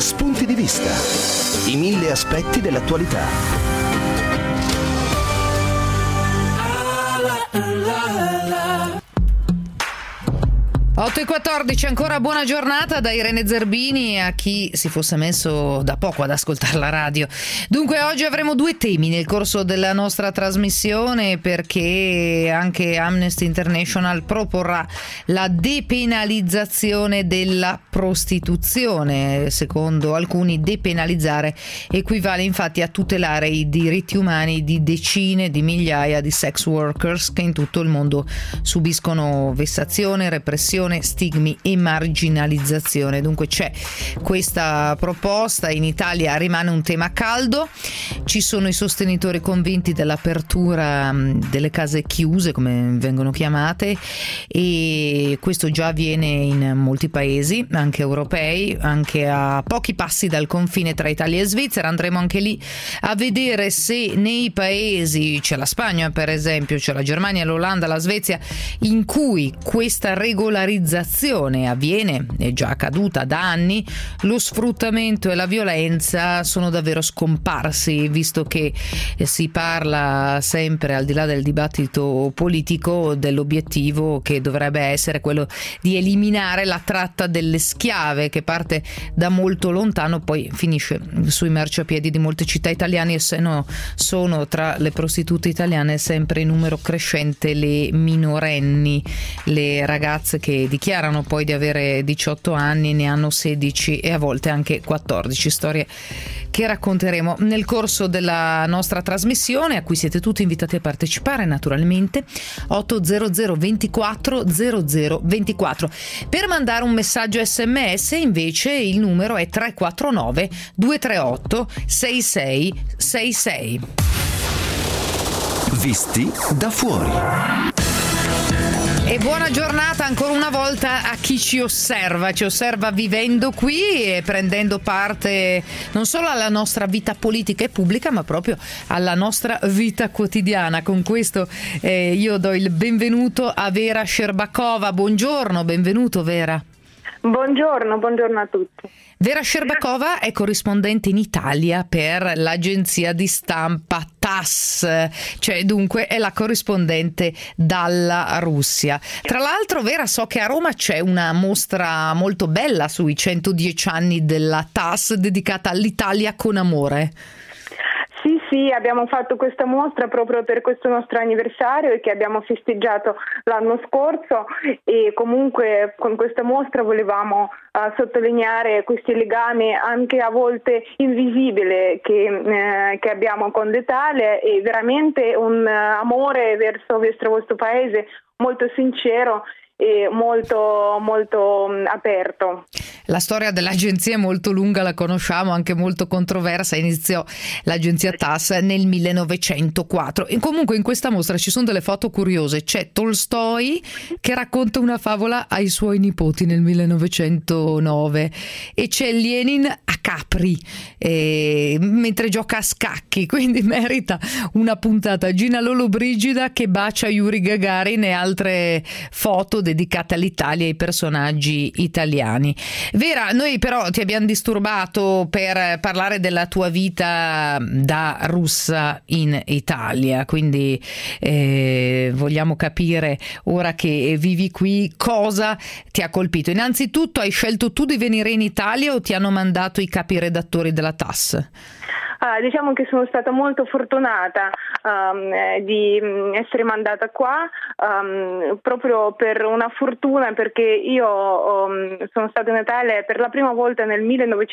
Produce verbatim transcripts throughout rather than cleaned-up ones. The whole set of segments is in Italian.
Spunti di vista. I mille aspetti dell'attualità. otto e quattordici, ancora buona giornata da Irene Zerbini a chi si fosse messo da poco ad ascoltare la radio. Dunque oggi avremo due temi nel corso della nostra trasmissione, perché anche Amnesty International proporrà la depenalizzazione della prostituzione. Secondo alcuni depenalizzare equivale infatti a tutelare i diritti umani di decine di migliaia di sex workers che in tutto il mondo subiscono vessazione, repressione, stigmi e marginalizzazione. Dunque c'è questa proposta, in Italia rimane un tema caldo, ci sono i sostenitori convinti dell'apertura delle case chiuse, come vengono chiamate, e questo già avviene in molti paesi, anche europei, anche a pochi passi dal confine tra Italia e Svizzera. Andremo anche lì a vedere se nei paesi, c'è la Spagna per esempio, c'è la Germania, l'Olanda, la Svezia, in cui questa regolarizzazione avviene, è già accaduta da anni, lo sfruttamento e la violenza sono davvero scomparsi, visto che si parla sempre, al di là del dibattito politico, dell'obiettivo che dovrebbe essere quello di eliminare la tratta delle schiave, che parte da molto lontano, poi finisce sui marciapiedi di molte città italiane, e se no sono tra le prostitute italiane sempre in numero crescente le minorenni, le ragazze che dichiarano poi di avere diciotto anni, ne hanno sedici e a volte anche quattordici. Storie che racconteremo nel corso della nostra trasmissione, a cui siete tutti invitati a partecipare naturalmente. Ottocento ventiquattro zero zero ventiquattro. Per mandare un messaggio sms invece il numero è tre quattro nove due tre otto sei sei sei sei. Visti da fuori. E buona giornata ancora una volta a chi ci osserva, ci osserva vivendo qui e prendendo parte non solo alla nostra vita politica e pubblica, ma proprio alla nostra vita quotidiana. Con questo eh, io do il benvenuto a Vera Sherbakova. Buongiorno, benvenuto Vera. Buongiorno, buongiorno a tutti. Vera Sherbakova è corrispondente in Italia per l'agenzia di stampa T A S S, cioè dunque è la corrispondente dalla Russia. Tra l'altro, Vera, so che a Roma c'è una mostra molto bella sui centodieci anni della T A S S dedicata all'Italia con amore. Sì, sì, abbiamo fatto questa mostra proprio per questo nostro anniversario che abbiamo festeggiato l'anno scorso, e comunque con questa mostra volevamo uh, sottolineare questi legami anche a volte invisibili che, eh, che abbiamo con l'Italia, e veramente un uh, amore verso, verso questo paese molto sincero e molto molto um, aperto. La storia dell'agenzia è molto lunga, la conosciamo, anche molto controversa. Iniziò l'agenzia T A S S nel millenovecentoquattro. E comunque in questa mostra ci sono delle foto curiose. C'è Tolstoi che racconta una favola ai suoi nipoti nel millenovecentonove, e c'è Lenin a Capri eh, mentre gioca a scacchi, quindi merita una puntata. Gina Lollobrigida che bacia Yuri Gagarin e altre foto dedicate all'Italia e ai personaggi italiani. Vera, noi però ti abbiamo disturbato per parlare della tua vita da russa in Italia, quindi eh, vogliamo capire, ora che vivi qui, cosa ti ha colpito. Innanzitutto, hai scelto tu di venire in Italia o ti hanno mandato i capi redattori della T A S S? Ah, diciamo che sono stata molto fortunata um, di essere mandata qua um, proprio per una fortuna, perché io um, sono stata in Italia per la prima volta nel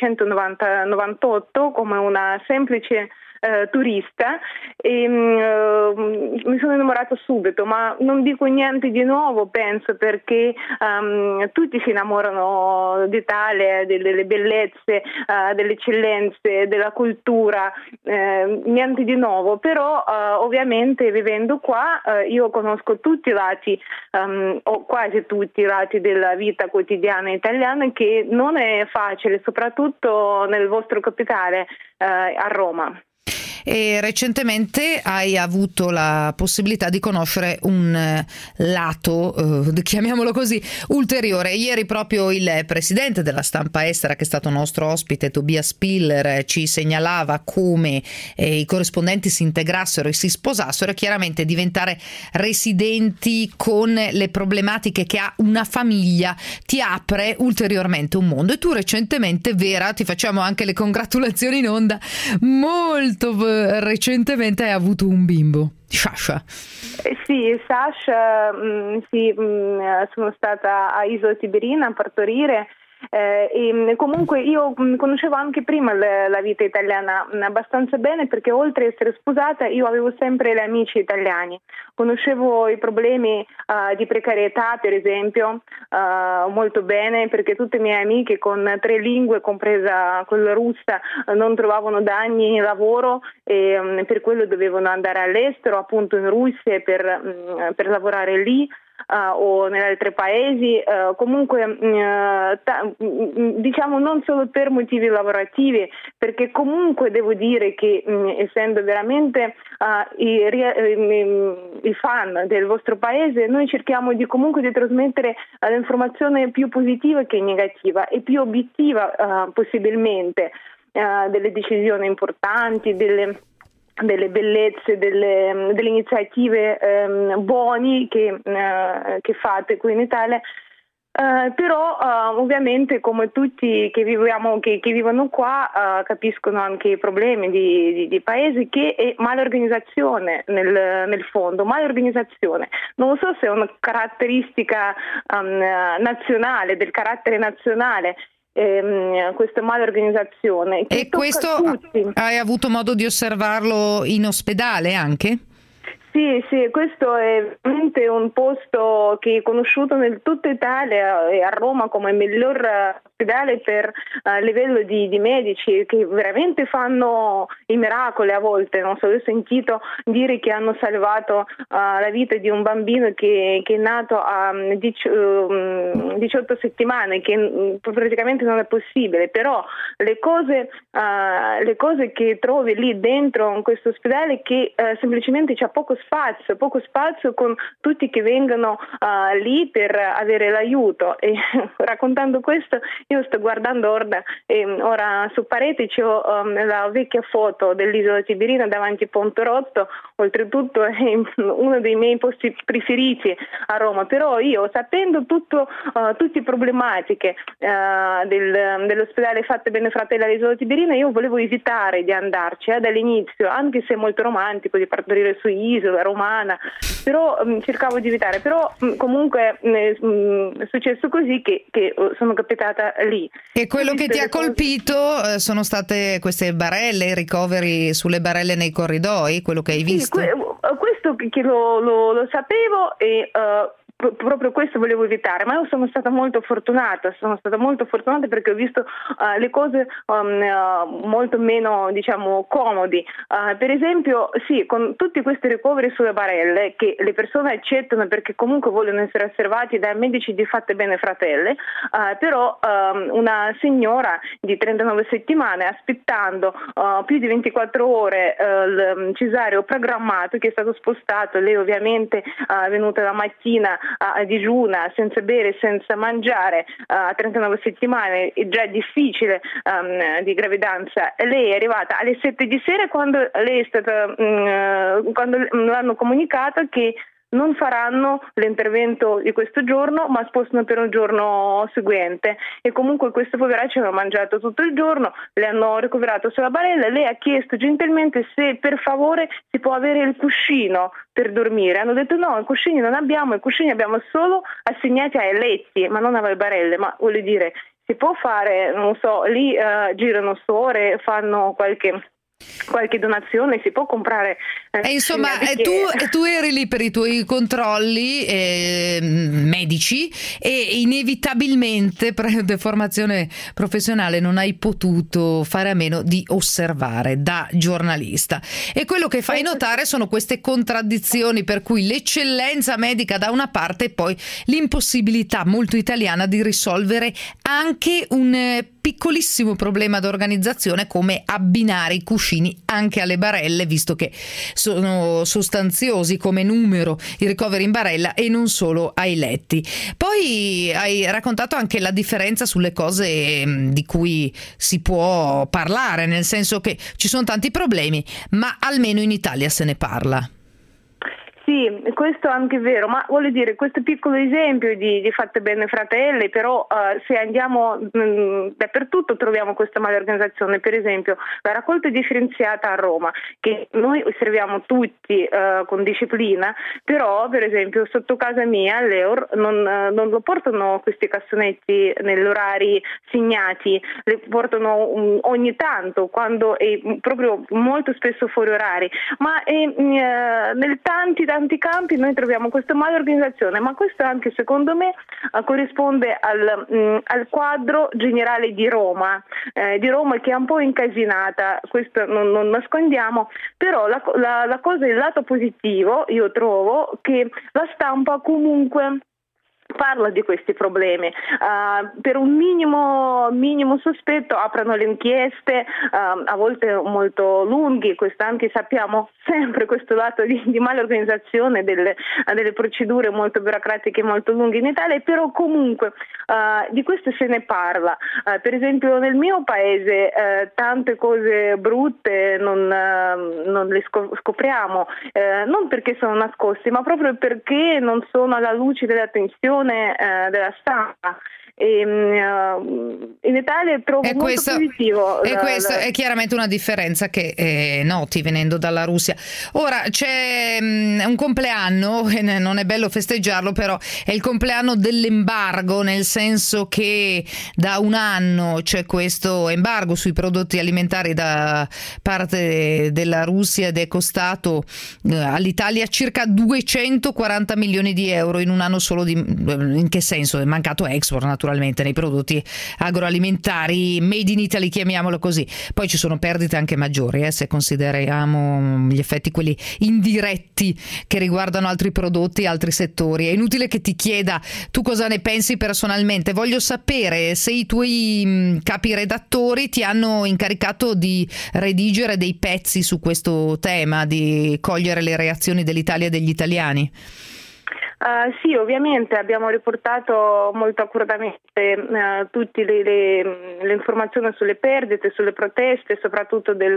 millenovecentonovantotto come una semplice Uh, turista, e uh, mi sono innamorata subito, ma non dico niente di nuovo, penso, perché um, tutti si innamorano d'Italia, delle, delle bellezze, uh, delle eccellenze, della cultura, uh, niente di nuovo, però uh, ovviamente vivendo qua uh, io conosco tutti i lati, um, o quasi tutti i lati della vita quotidiana italiana, che non è facile, soprattutto nel vostro capitale, uh, a Roma. e recentemente hai avuto la possibilità di conoscere un eh, lato, eh, chiamiamolo così, ulteriore. Ieri proprio il presidente della stampa estera, che è stato nostro ospite, Tobias Piller, eh, ci segnalava come eh, i corrispondenti si integrassero e si sposassero, e chiaramente diventare residenti con le problematiche che ha una famiglia ti apre ulteriormente un mondo. E tu recentemente, Vera, ti facciamo anche le congratulazioni in onda, molto recentemente hai avuto un bimbo, Sasha. Eh sì, Sasha, mh, sì, mh, sono stata a Isola Tiberina a partorire. Eh, e comunque io conoscevo anche prima la, la vita italiana abbastanza bene, perché oltre ad essere sposata io avevo sempre gli amici italiani, conoscevo i problemi uh, di precarietà, per esempio, uh, molto bene, perché tutte le mie amiche con tre lingue, compresa quella russa, non trovavano da anni lavoro e um, per quello dovevano andare all'estero, appunto in Russia, per, um, per lavorare lì. Uh, o negli altri paesi, uh, comunque uh, ta- diciamo non solo per motivi lavorativi, perché comunque devo dire che mh, essendo veramente uh, i, i, i fan del vostro paese, noi cerchiamo di comunque di trasmettere uh, l'informazione più positiva che negativa e più obiettiva uh, possibilmente uh, delle decisioni importanti, delle delle bellezze, delle, delle iniziative ehm, buoni che, eh, che fate qui in Italia. Uh, però uh, ovviamente, come tutti che viviamo, che, che vivono qua, uh, capiscono anche i problemi di, di, di paesi, che è malorganizzazione nel, nel fondo, malorganizzazione. Non so se è una caratteristica um, nazionale, del carattere nazionale, ehm, questa malorganizzazione. Che e questo tutti. Hai avuto modo di osservarlo in ospedale anche? Sì, sì, questo è veramente un posto che è conosciuto in tutta Italia e a Roma come il miglior ospedale per uh, livello di, di medici, che veramente fanno i miracoli a volte. Non so, ho sentito dire che hanno salvato uh, la vita di un bambino che, che è nato a um, diciotto settimane, che um, praticamente non è possibile, però le cose, uh, le cose che trovi lì dentro in questo ospedale, che uh, semplicemente c'è poco spazio, poco spazio con tutti che vengono uh, lì per avere l'aiuto. E raccontando questo, io sto guardando ora, eh, ora su parete c'è um, la vecchia foto dell'isola Tiberina davanti a Ponte Rotto, oltretutto è uno dei miei posti preferiti a Roma, però io, sapendo tutto, uh, tutte le problematiche uh, del, dell'ospedale Fatte Bene Fratelli all'isola Tiberina, io volevo evitare di andarci eh, dall'inizio, anche se è molto romantico di partorire su isola romana, però um, cercavo di evitare, però um, comunque um, è successo così che, che uh, sono capitata lì. E quello che ti ha colpito uh, sono state queste barelle, ricoveri sulle barelle nei corridoi, quello che hai visto? Sì, que- questo che lo, lo, lo sapevo e uh, proprio questo volevo evitare, ma io sono stata molto fortunata, sono stata molto fortunata perché ho visto uh, le cose um, uh, molto meno, diciamo, comodi. Uh, per esempio, sì, con tutti questi ricoveri sulle barelle che le persone accettano perché comunque vogliono essere osservati dai medici di Fatte Bene Fratelli, uh, però um, una signora di trentanove settimane aspettando uh, più di ventiquattro ore uh, il cesareo programmato, che è stato spostato, lei ovviamente uh, è venuta la mattina a digiuna, senza bere, senza mangiare, a trentanove settimane, è già difficile um, di gravidanza. Lei è arrivata alle sette di sera quando lei è stata um, quando l'hanno comunicato che non faranno l'intervento di questo giorno, ma spostano per un giorno seguente. E comunque questo poveraccio aveva mangiato tutto il giorno, le hanno ricoverato sulla barella, lei ha chiesto gentilmente se per favore si può avere il cuscino per dormire. Hanno detto no, i cuscini non abbiamo, i cuscini abbiamo solo assegnati ai letti, ma non alle barelle. Ma voglio dire, si può fare, non so, lì uh, girano suore, fanno qualche... qualche donazione, si può comprare eh, e insomma eh, tu, tu eri lì per i tuoi controlli eh, medici e inevitabilmente per deformazione professionale non hai potuto fare a meno di osservare da giornalista, e quello che fai notare sono queste contraddizioni, per cui l'eccellenza medica da una parte e poi l'impossibilità molto italiana di risolvere anche un piccolissimo problema d'organizzazione come abbinare i cuscini cuscini anche alle barelle, visto che sono sostanziosi come numero i ricoveri in barella e non solo ai letti. Poi hai raccontato anche la differenza sulle cose di cui si può parlare, nel senso che ci sono tanti problemi, ma almeno in Italia se ne parla. Sì, questo è anche vero, ma voglio dire, questo piccolo esempio di, di Fatte Bene Fratelli, però uh, se andiamo mh, dappertutto troviamo questa malorganizzazione. Per esempio la raccolta differenziata a Roma, che noi osserviamo tutti uh, con disciplina, però per esempio sotto casa mia all'Eur non, uh, non lo portano questi cassonetti negli orari segnati, li portano um, ogni tanto, quando è proprio molto spesso fuori orari, ma è, uh, nel tanti tanti campi noi troviamo questa malorganizzazione, ma questo anche secondo me uh, corrisponde al, mh, al quadro generale di Roma, eh, di Roma che è un po' incasinata, questo non, non nascondiamo, però la, la, la cosa, il lato positivo io trovo che la stampa comunque parla di questi problemi, uh, per un minimo minimo sospetto aprono le inchieste, uh, a volte molto lunghi, questo anche sappiamo sempre questo lato di, di malorganizzazione delle, delle procedure molto burocratiche molto lunghe in Italia, però comunque uh, di questo se ne parla. Uh, per esempio nel mio paese uh, tante cose brutte non, uh, non le scopriamo, uh, non perché sono nascosti, ma proprio perché non sono alla luce dell'attenzione Uh, della stampa. E, uh, in Italia trovo e molto questo, positivo. E la, questa la... è chiaramente una differenza che eh, noti venendo dalla Russia. Ora c'è um, un compleanno, e non è bello festeggiarlo, però è il compleanno dell'embargo, nel senso che da un anno c'è questo embargo sui prodotti alimentari da parte della Russia ed è costato uh, all'Italia circa duecentoquaranta milioni di euro in un anno solo. Di, in che senso? È mancato export naturalmente nei prodotti agroalimentari made in Italy, chiamiamolo così. Poi ci sono perdite anche maggiori eh, se consideriamo gli effetti quelli indiretti che riguardano altri prodotti, altri settori. È inutile che ti chieda tu cosa ne pensi personalmente, voglio sapere se i tuoi mh, capi redattori ti hanno incaricato di redigere dei pezzi su questo tema, di cogliere le reazioni dell'Italia e degli italiani. Uh, sì, ovviamente abbiamo riportato molto accuratamente uh, tutte le, le, le informazioni sulle perdite, sulle proteste, soprattutto del,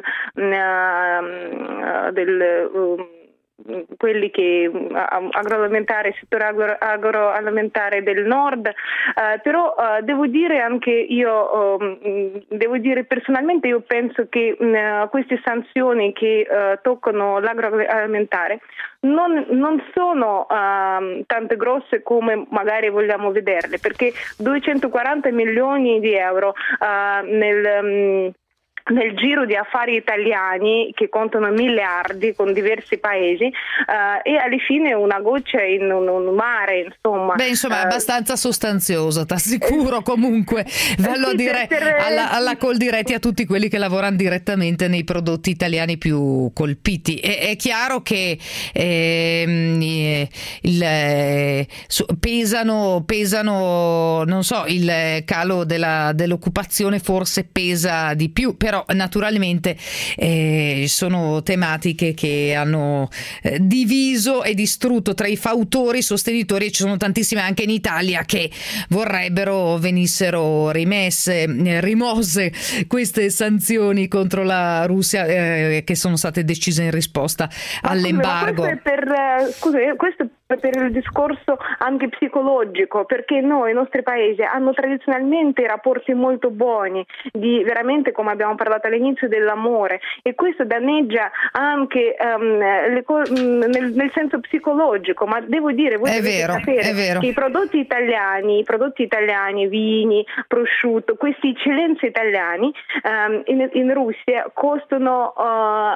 uh, del uh, quelli che agroalimentare, il settore agro, agroalimentare del nord, uh, però uh, devo dire anche io, uh, devo dire personalmente io penso che uh, queste sanzioni che uh, toccano l'agroalimentare non, non sono uh, tante grosse come magari vogliamo vederle, perché duecentoquaranta milioni di euro uh, nel um, nel giro di affari italiani che contano miliardi con diversi paesi uh, e alla fine una goccia in un, un mare, insomma. Beh, insomma, è uh, abbastanza sostanzioso, t'assicuro. Comunque, vallo a dire per... alla, alla Coldiretti a tutti quelli che lavorano direttamente nei prodotti italiani più colpiti. È, è chiaro che eh, il, eh, pesano, pesano, non so, il calo della, dell'occupazione forse pesa di più, però naturalmente eh, sono tematiche che hanno eh, diviso e distrutto tra i fautori, i sostenitori, e ci sono tantissime anche in Italia che vorrebbero venissero rimesse, eh, rimosse queste sanzioni contro la Russia eh, che sono state decise in risposta ma all'embargo. Ma questo è per, eh, scusa, questo per il discorso anche psicologico, perché noi, i nostri paesi hanno tradizionalmente rapporti molto buoni, di veramente, come abbiamo parlato all'inizio, dell'amore, e questo danneggia anche um, le co- nel, nel senso psicologico, ma devo dire, voi è dovete vero, sapere è vero. che i prodotti italiani, i prodotti italiani, vini, prosciutto, queste eccellenze italiani um, in, in Russia costano uh,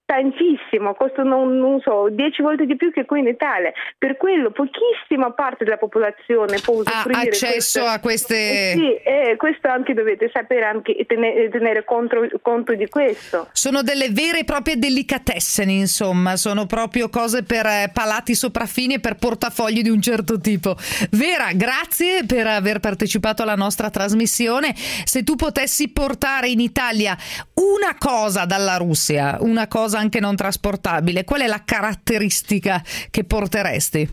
tantissimo, costano, non so, dieci volte di più che qui in Italia. Per quello pochissima parte della popolazione può usufruire ha accesso queste... a queste... Eh sì, eh, questo anche dovete sapere anche e tenere, tenere conto, conto di questo. Sono delle vere e proprie delicatessen, insomma, sono proprio cose per eh, palati sopraffini e per portafogli di un certo tipo. Vera, grazie per aver partecipato alla nostra trasmissione. Se tu potessi portare in Italia una cosa dalla Russia, una cosa anche non trasportabile, qual è la caratteristica che porteresti?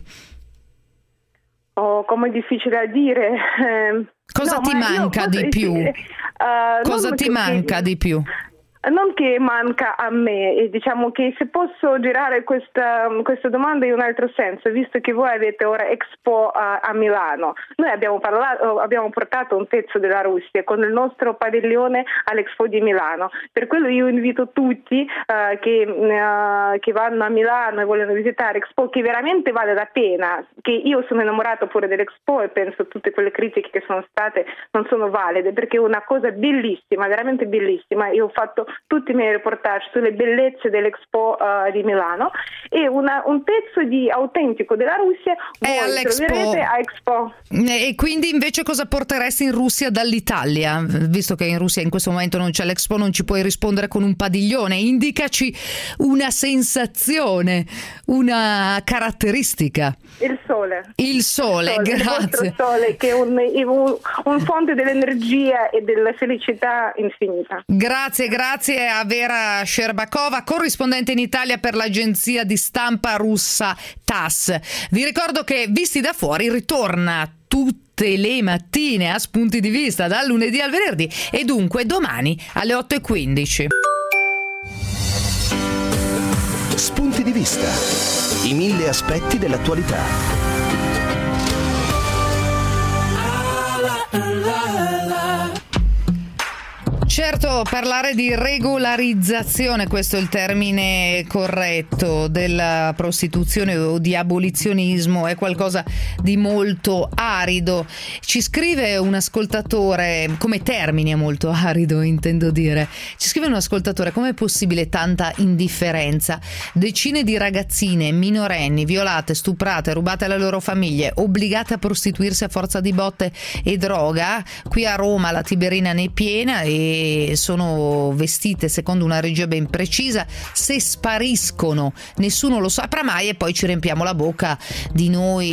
Oh, come è difficile a dire. Eh, cosa no, ti manca io, di più? Uh, cosa ti manca di più? Non che manca a me, e diciamo che se posso girare questa, questa domanda in un altro senso, visto che voi avete ora Expo a, a Milano, noi abbiamo, parlato, abbiamo portato un pezzo della Russia con il nostro padiglione all'Expo di Milano, per quello io invito tutti uh, che, uh, che vanno a Milano e vogliono visitare Expo, che veramente vale la pena, che io sono innamorato pure dell'Expo e penso tutte quelle critiche che sono state non sono valide, perché è una cosa bellissima, veramente bellissima. Io ho fatto tutti i miei reportage sulle bellezze dell'Expo uh, di Milano, e una, un pezzo di autentico della Russia voi troverete a Expo. E quindi invece cosa porteresti in Russia dall'Italia? Visto che in Russia in questo momento non c'è l'Expo, non ci puoi rispondere con un padiglione, indicaci una sensazione, una caratteristica. Il sole. Il sole, il sole, grazie. Il sole, che è un, un, un fonte dell'energia e della felicità infinita. Grazie, grazie a Vera Sherbakova, corrispondente in Italia per l'agenzia di stampa russa T A S S. Vi ricordo che Visti da Fuori ritorna tutte le mattine a Spunti di Vista, dal lunedì al venerdì, e dunque domani alle otto e quindici. Spunti di Vista. I mille aspetti dell'attualità. Certo, parlare di regolarizzazione, questo è il termine corretto, della prostituzione o di abolizionismo, è qualcosa di molto arido. Ci scrive un ascoltatore, come termine molto arido intendo dire, ci scrive un ascoltatore: com'è possibile tanta indifferenza? Decine di ragazzine minorenni violate, stuprate, rubate alle loro famiglie, obbligate a prostituirsi a forza di botte e droga. Qui a Roma la Tiberina ne è piena e sono vestite secondo una regia ben precisa. Se spariscono nessuno lo saprà mai, e poi ci riempiamo la bocca di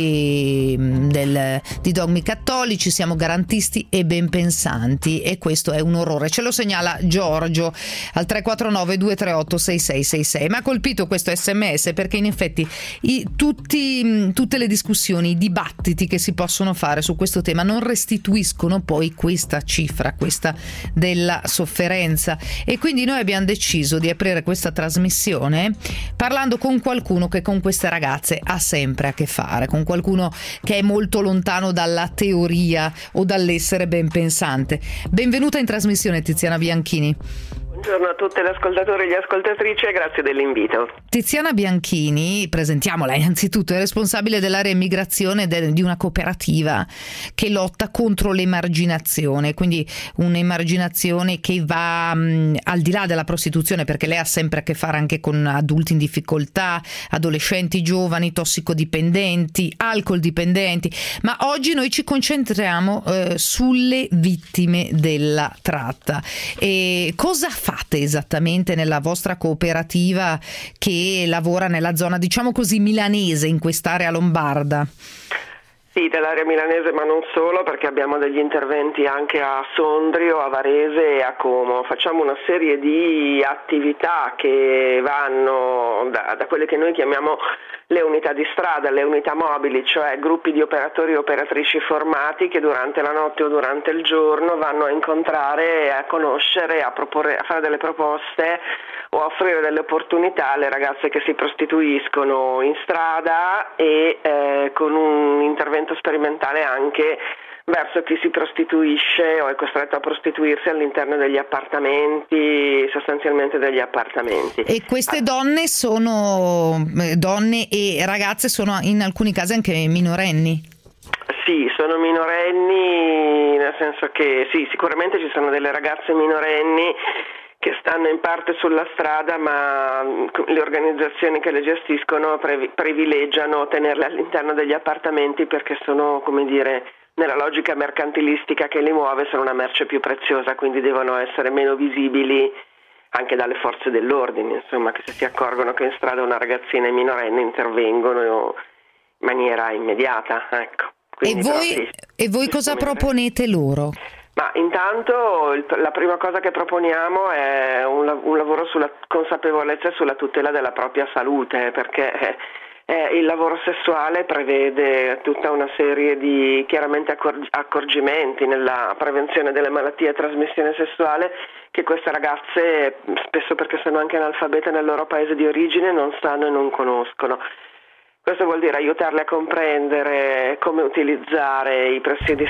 noi del, di dogmi cattolici, siamo garantisti e ben pensanti, e questo è un orrore. Ce lo segnala Giorgio al tre quattro nove due tre otto sei sei sei sei. Mi ha colpito questo sms perché in effetti i, tutti, tutte le discussioni, i dibattiti che si possono fare su questo tema non restituiscono poi questa cifra, questa della sofferenza, e quindi noi abbiamo deciso di aprire questa trasmissione parlando con qualcuno che con queste ragazze ha sempre a che fare, con qualcuno che è molto lontano dalla teoria o dall'essere ben pensante. Benvenuta in trasmissione Tiziana Bianchini. Buongiorno a tutte le ascoltatori e le ascoltatrici e grazie dell'invito. Tiziana Bianchini, presentiamola innanzitutto, è responsabile dell'area immigrazione de- di una cooperativa che lotta contro l'emarginazione, quindi un'emarginazione che va mh, al di là della prostituzione, perché lei ha sempre a che fare anche con adulti in difficoltà, adolescenti giovani, tossicodipendenti, alcoldipendenti, ma oggi noi ci concentriamo eh, sulle vittime della tratta. E cosa fate esattamente nella vostra cooperativa che lavora nella zona, diciamo così, milanese, in quest'area lombarda? Sì, dell'area milanese, ma non solo, perché abbiamo degli interventi anche a Sondrio, a Varese e a Como. Facciamo una serie di attività che vanno da, da quelle che noi chiamiamo le unità di strada, le unità mobili, cioè gruppi di operatori e operatrici formati che durante la notte o durante il giorno vanno a incontrare, a conoscere, a proporre, a fare delle proposte o a offrire delle opportunità alle ragazze che si prostituiscono in strada, e eh, con un intervento sperimentale anche verso chi si prostituisce o è costretto a prostituirsi all'interno degli appartamenti, sostanzialmente degli appartamenti. E queste donne sono donne e ragazze, sono in alcuni casi anche minorenni? Sì, sono minorenni, nel senso che sì, sicuramente ci sono delle ragazze minorenni che stanno in parte sulla strada, ma le organizzazioni che le gestiscono privilegiano tenerle all'interno degli appartamenti perché sono, come dire, nella logica mercantilistica che li muove, sono una merce più preziosa, quindi devono essere meno visibili anche dalle forze dell'ordine, insomma, che se si accorgono che in strada una ragazzina è minorenne intervengono in maniera immediata, ecco. Quindi, e voi, sì, e voi cosa proponete loro? Ma intanto il, la prima cosa che proponiamo è un, un lavoro sulla consapevolezza e sulla tutela della propria salute, perché eh, eh, il lavoro sessuale prevede tutta una serie di chiaramente accor- accorgimenti nella prevenzione delle malattie a trasmissione sessuale che queste ragazze, spesso perché sono anche analfabete nel loro paese di origine, non sanno e non conoscono. Questo vuol dire aiutarle a comprendere come utilizzare i presidi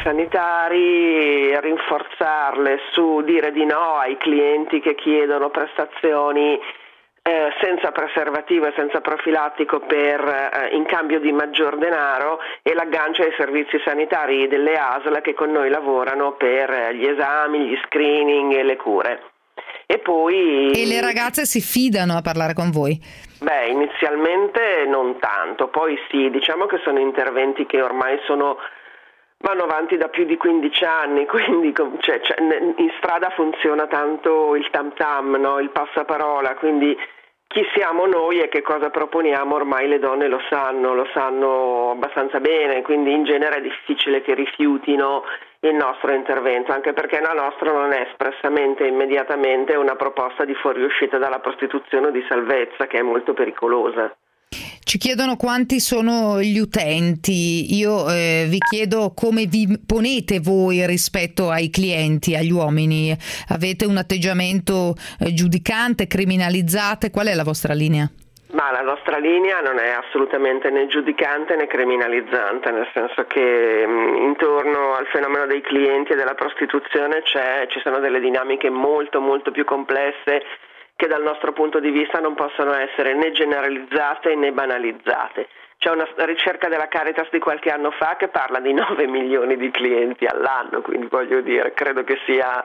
sanitari, rinforzarle su dire di no ai clienti che chiedono prestazioni eh, senza preservativo e senza profilattico per eh, in cambio di maggior denaro, e l'aggancio ai servizi sanitari delle A S L che con noi lavorano per gli esami, gli screening e le cure. E poi E le ragazze si fidano a parlare con voi? Beh, inizialmente non tanto, poi sì, diciamo che sono interventi che ormai sono vanno avanti da più di quindici anni, quindi cioè, cioè, in strada funziona tanto il tam tam, no? Il passaparola, quindi chi siamo noi e che cosa proponiamo ormai le donne lo sanno, lo sanno abbastanza bene, quindi in genere è difficile che rifiutino il nostro intervento, anche perché la nostra non è espressamente e immediatamente una proposta di fuoriuscita dalla prostituzione o di salvezza, che è molto pericolosa. Ci chiedono quanti sono gli utenti. Io eh, vi chiedo come vi ponete voi rispetto ai clienti, agli uomini. Avete un atteggiamento eh, giudicante, criminalizzate? Qual è la vostra linea? Ma la nostra linea non è assolutamente né giudicante né criminalizzante, nel senso che mh, intorno al fenomeno dei clienti e della prostituzione c'è, ci sono delle dinamiche molto molto più complesse che dal nostro punto di vista non possono essere né generalizzate né banalizzate. C'è una ricerca della Caritas di qualche anno fa che parla di nove milioni di clienti all'anno, quindi voglio dire, credo che sia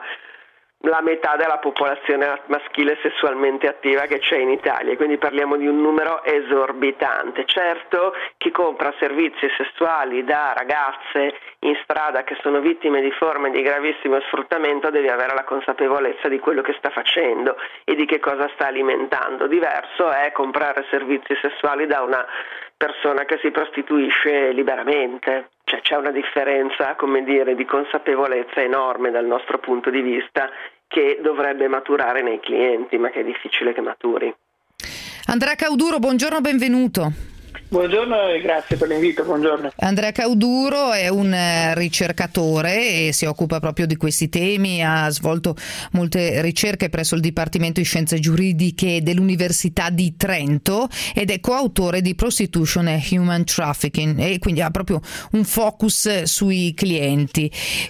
la metà della popolazione maschile sessualmente attiva che c'è in Italia, quindi parliamo di un numero esorbitante. Certo, chi compra servizi sessuali da ragazze in strada che sono vittime di forme di gravissimo sfruttamento deve avere la consapevolezza di quello che sta facendo e di che cosa sta alimentando. Diverso è comprare servizi sessuali da una persona che si prostituisce liberamente. Cioè c'è una differenza, come dire, di consapevolezza enorme dal nostro punto di vista che dovrebbe maturare nei clienti, ma che è difficile che maturi. Andrea Cauduro, buongiorno, benvenuto. Buongiorno e grazie per l'invito, buongiorno. Andrea Cauduro è un ricercatore e si occupa proprio di questi temi, ha svolto molte ricerche presso il Dipartimento di Scienze Giuridiche dell'Università di Trento ed è coautore di Prostitution e Human Trafficking e quindi ha proprio un focus sui clienti.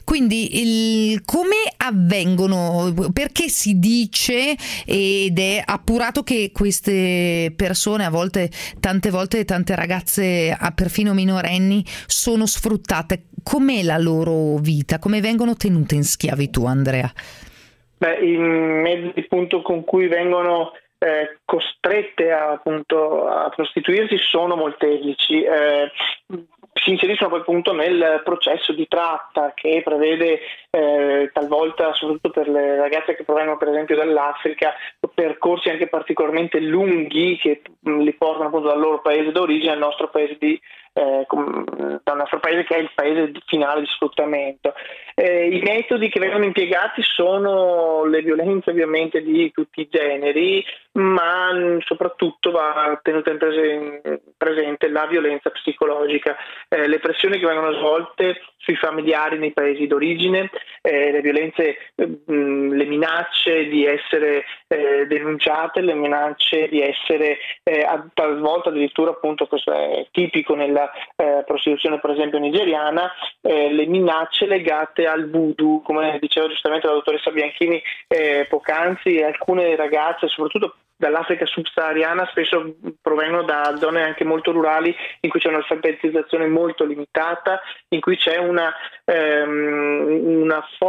Quindi il, come avvengono, perché si dice ed è appurato che queste persone a volte, tante volte, tante ragazze perfino minorenni sono sfruttate? Com'è la loro vita? Come vengono tenute in schiavitù, Andrea? Beh, i mezzi appunto con cui vengono eh, costrette a, appunto a prostituirsi sono molteplici. Eh, si inseriscono poi appunto nel processo di tratta che prevede eh, talvolta, soprattutto per le ragazze che provengono per esempio dall'Africa, percorsi anche particolarmente lunghi che mh, li portano appunto dal loro paese d'origine al nostro paese di eh, com- dal nostro paese che è il paese finale di sfruttamento. Eh, I metodi che vengono impiegati sono le violenze ovviamente di tutti i generi, ma mh, soprattutto va tenuta in prese- presente la violenza psicologica. Eh, le pressioni che vengono svolte sui familiari nei paesi d'origine, eh, le violenze, mh, le minacce di essere eh, denunciate, le minacce di essere eh, talvolta addirittura, appunto questo è tipico nella eh, prostituzione per esempio nigeriana, eh, le minacce legate al voodoo, come diceva giustamente la dottoressa Bianchini eh, poc'anzi. Alcune ragazze, soprattutto dall'Africa subsahariana, spesso provengono da zone anche molto rurali in cui c'è un'alfabetizzazione molto limitata, in cui c'è una, ehm, una forte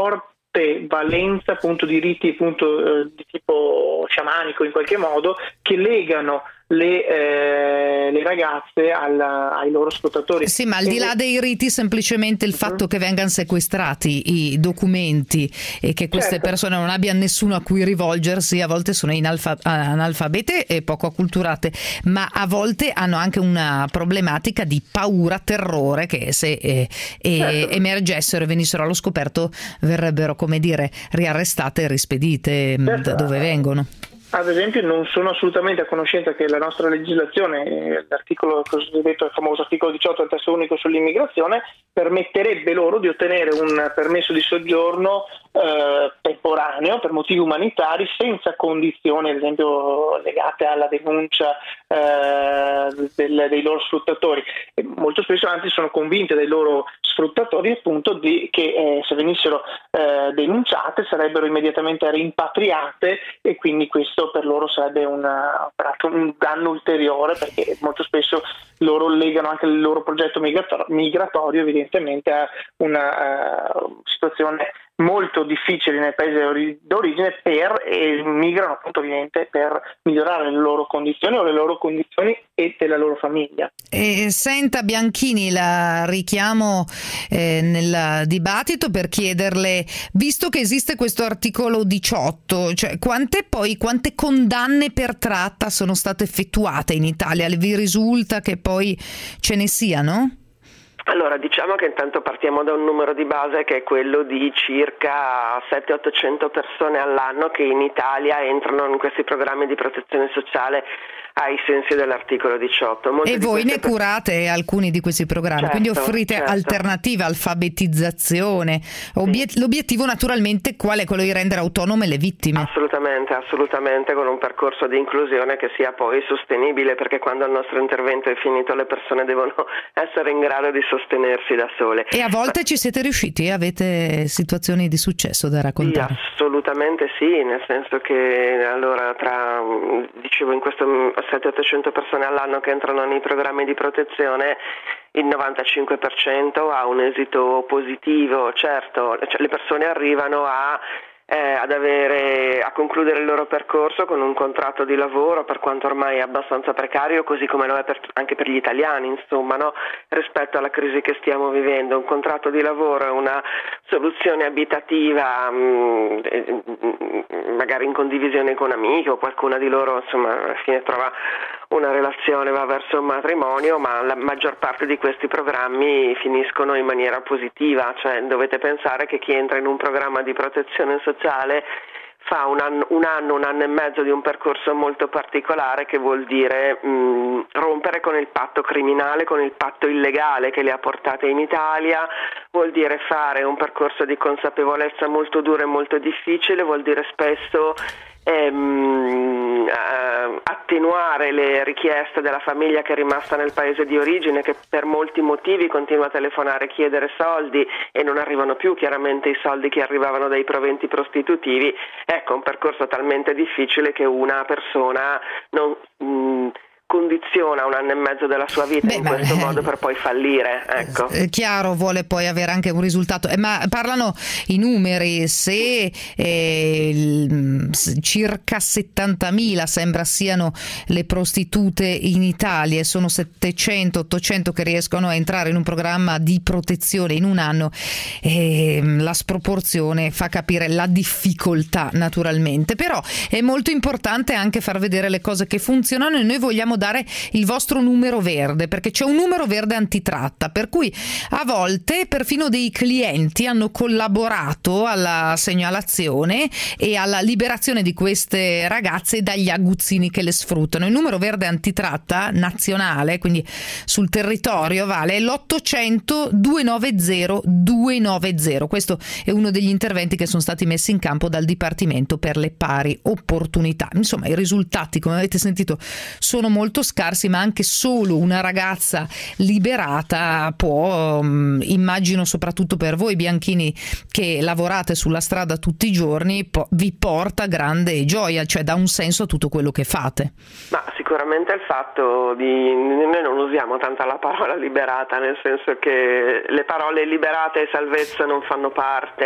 valenza appunto di riti appunto eh, di tipo sciamanico in qualche modo, che legano le, eh, le ragazze alla, ai loro sfruttatori. Sì, ma al di là dei riti, semplicemente il fatto uh-huh. che vengano sequestrati i documenti e che queste certo. persone non abbiano nessuno a cui rivolgersi, a volte sono inalfa- analfabete e poco acculturate, ma a volte hanno anche una problematica di paura, terrore, che se eh, certo. emergessero e venissero allo scoperto verrebbero, come dire, riarrestate e rispedite certo. da dove vengono. Ad esempio non sono assolutamente a conoscenza che la nostra legislazione, l'articolo cosiddetto, il famoso articolo diciotto del testo unico sull'immigrazione, permetterebbe loro di ottenere un permesso di soggiorno eh, temporaneo per motivi umanitari senza condizioni, ad esempio legate alla denuncia eh, del, dei loro sfruttatori. E molto spesso anzi sono convinte dai loro sfruttatori appunto di, che eh, se venissero eh, denunciate sarebbero immediatamente rimpatriate, e quindi questo per loro sarebbe una, un danno ulteriore, perché molto spesso loro legano anche il loro progetto migratorio, migratorio evidentemente a una uh, situazione molto difficile nel paese d'origine, per e migrano appunto ovviamente per migliorare le loro condizioni o le loro condizioni e della loro famiglia. E senta Bianchini, la richiamo eh, nel dibattito per chiederle, visto che esiste questo articolo diciotto, cioè quante poi quante condanne per tratta sono state effettuate in Italia? Vi risulta che poi ce ne siano? Allora, diciamo che intanto partiamo da un numero di base che è quello di circa settecento ottocento persone all'anno che in Italia entrano in questi programmi di protezione sociale ai sensi dell'articolo diciotto. Molte e voi ne curate alcuni di questi programmi, certo, quindi offrite certo. alternative, alfabetizzazione. Obiet- sì. L'obiettivo naturalmente qual è? Quello di rendere autonome le vittime. Assolutamente, assolutamente, con un percorso di inclusione che sia poi sostenibile, perché quando il nostro intervento è finito le persone devono essere in grado di sostenersi da sole. E a volte Ma... ci siete riusciti? Avete situazioni di successo da raccontare? Sì, assolutamente sì, nel senso che allora tra, dicevo, in questo settecento ottocento persone all'anno che entrano nei programmi di protezione, il novantacinque per cento ha un esito positivo. Certo, cioè le persone arrivano a Eh, ad avere a concludere il loro percorso con un contratto di lavoro, per quanto ormai è abbastanza precario, così come lo è per, anche per gli italiani, insomma, no? Rispetto alla crisi che stiamo vivendo. Un contratto di lavoro è una soluzione abitativa mh, magari in condivisione con amici o qualcuna di loro, insomma, alla fine trova una relazione, va verso un matrimonio, ma la maggior parte di questi programmi finiscono in maniera positiva. Cioè dovete pensare che chi entra in un programma di protezione sociale fa un anno, un anno, un anno e mezzo di un percorso molto particolare, che vuol dire mh, rompere con il patto criminale, con il patto illegale che le ha portate in Italia, vuol dire fare un percorso di consapevolezza molto duro e molto difficile, vuol dire spesso ehm, eh, attenuare le richieste della famiglia che è rimasta nel paese di origine, che per molti motivi continua a telefonare e chiedere soldi e non arrivano più chiaramente i soldi che arrivavano dai proventi prostitutivi. Ecco, un percorso talmente difficile che una persona non mh, condiziona un anno e mezzo della sua vita Beh, in questo ma, modo per poi fallire, ecco. È chiaro, vuole poi avere anche un risultato, eh, ma parlano i numeri, se eh, circa settantamila sembra siano le prostitute in Italia e sono settecento ottocento che riescono a entrare in un programma di protezione in un anno, eh, la sproporzione fa capire la difficoltà naturalmente, però è molto importante anche far vedere le cose che funzionano, e noi vogliamo dare il vostro numero verde, perché c'è un numero verde antitratta, per cui a volte perfino dei clienti hanno collaborato alla segnalazione e alla liberazione di queste ragazze dagli aguzzini che le sfruttano. Il numero verde antitratta nazionale, quindi sul territorio, vale l'ottocento duecentonovanta duecentonovanta. Questo è uno degli interventi che sono stati messi in campo dal Dipartimento per le Pari Opportunità. Insomma, i risultati, come avete sentito, sono molto molto scarsi, ma anche solo una ragazza liberata può, immagino soprattutto per voi Bianchini che lavorate sulla strada tutti i giorni, po- vi porta grande gioia, cioè dà un senso a tutto quello che fate. Ma sicuramente il fatto di, noi non usiamo tanto la parola liberata, nel senso che le parole liberata e salvezza non fanno parte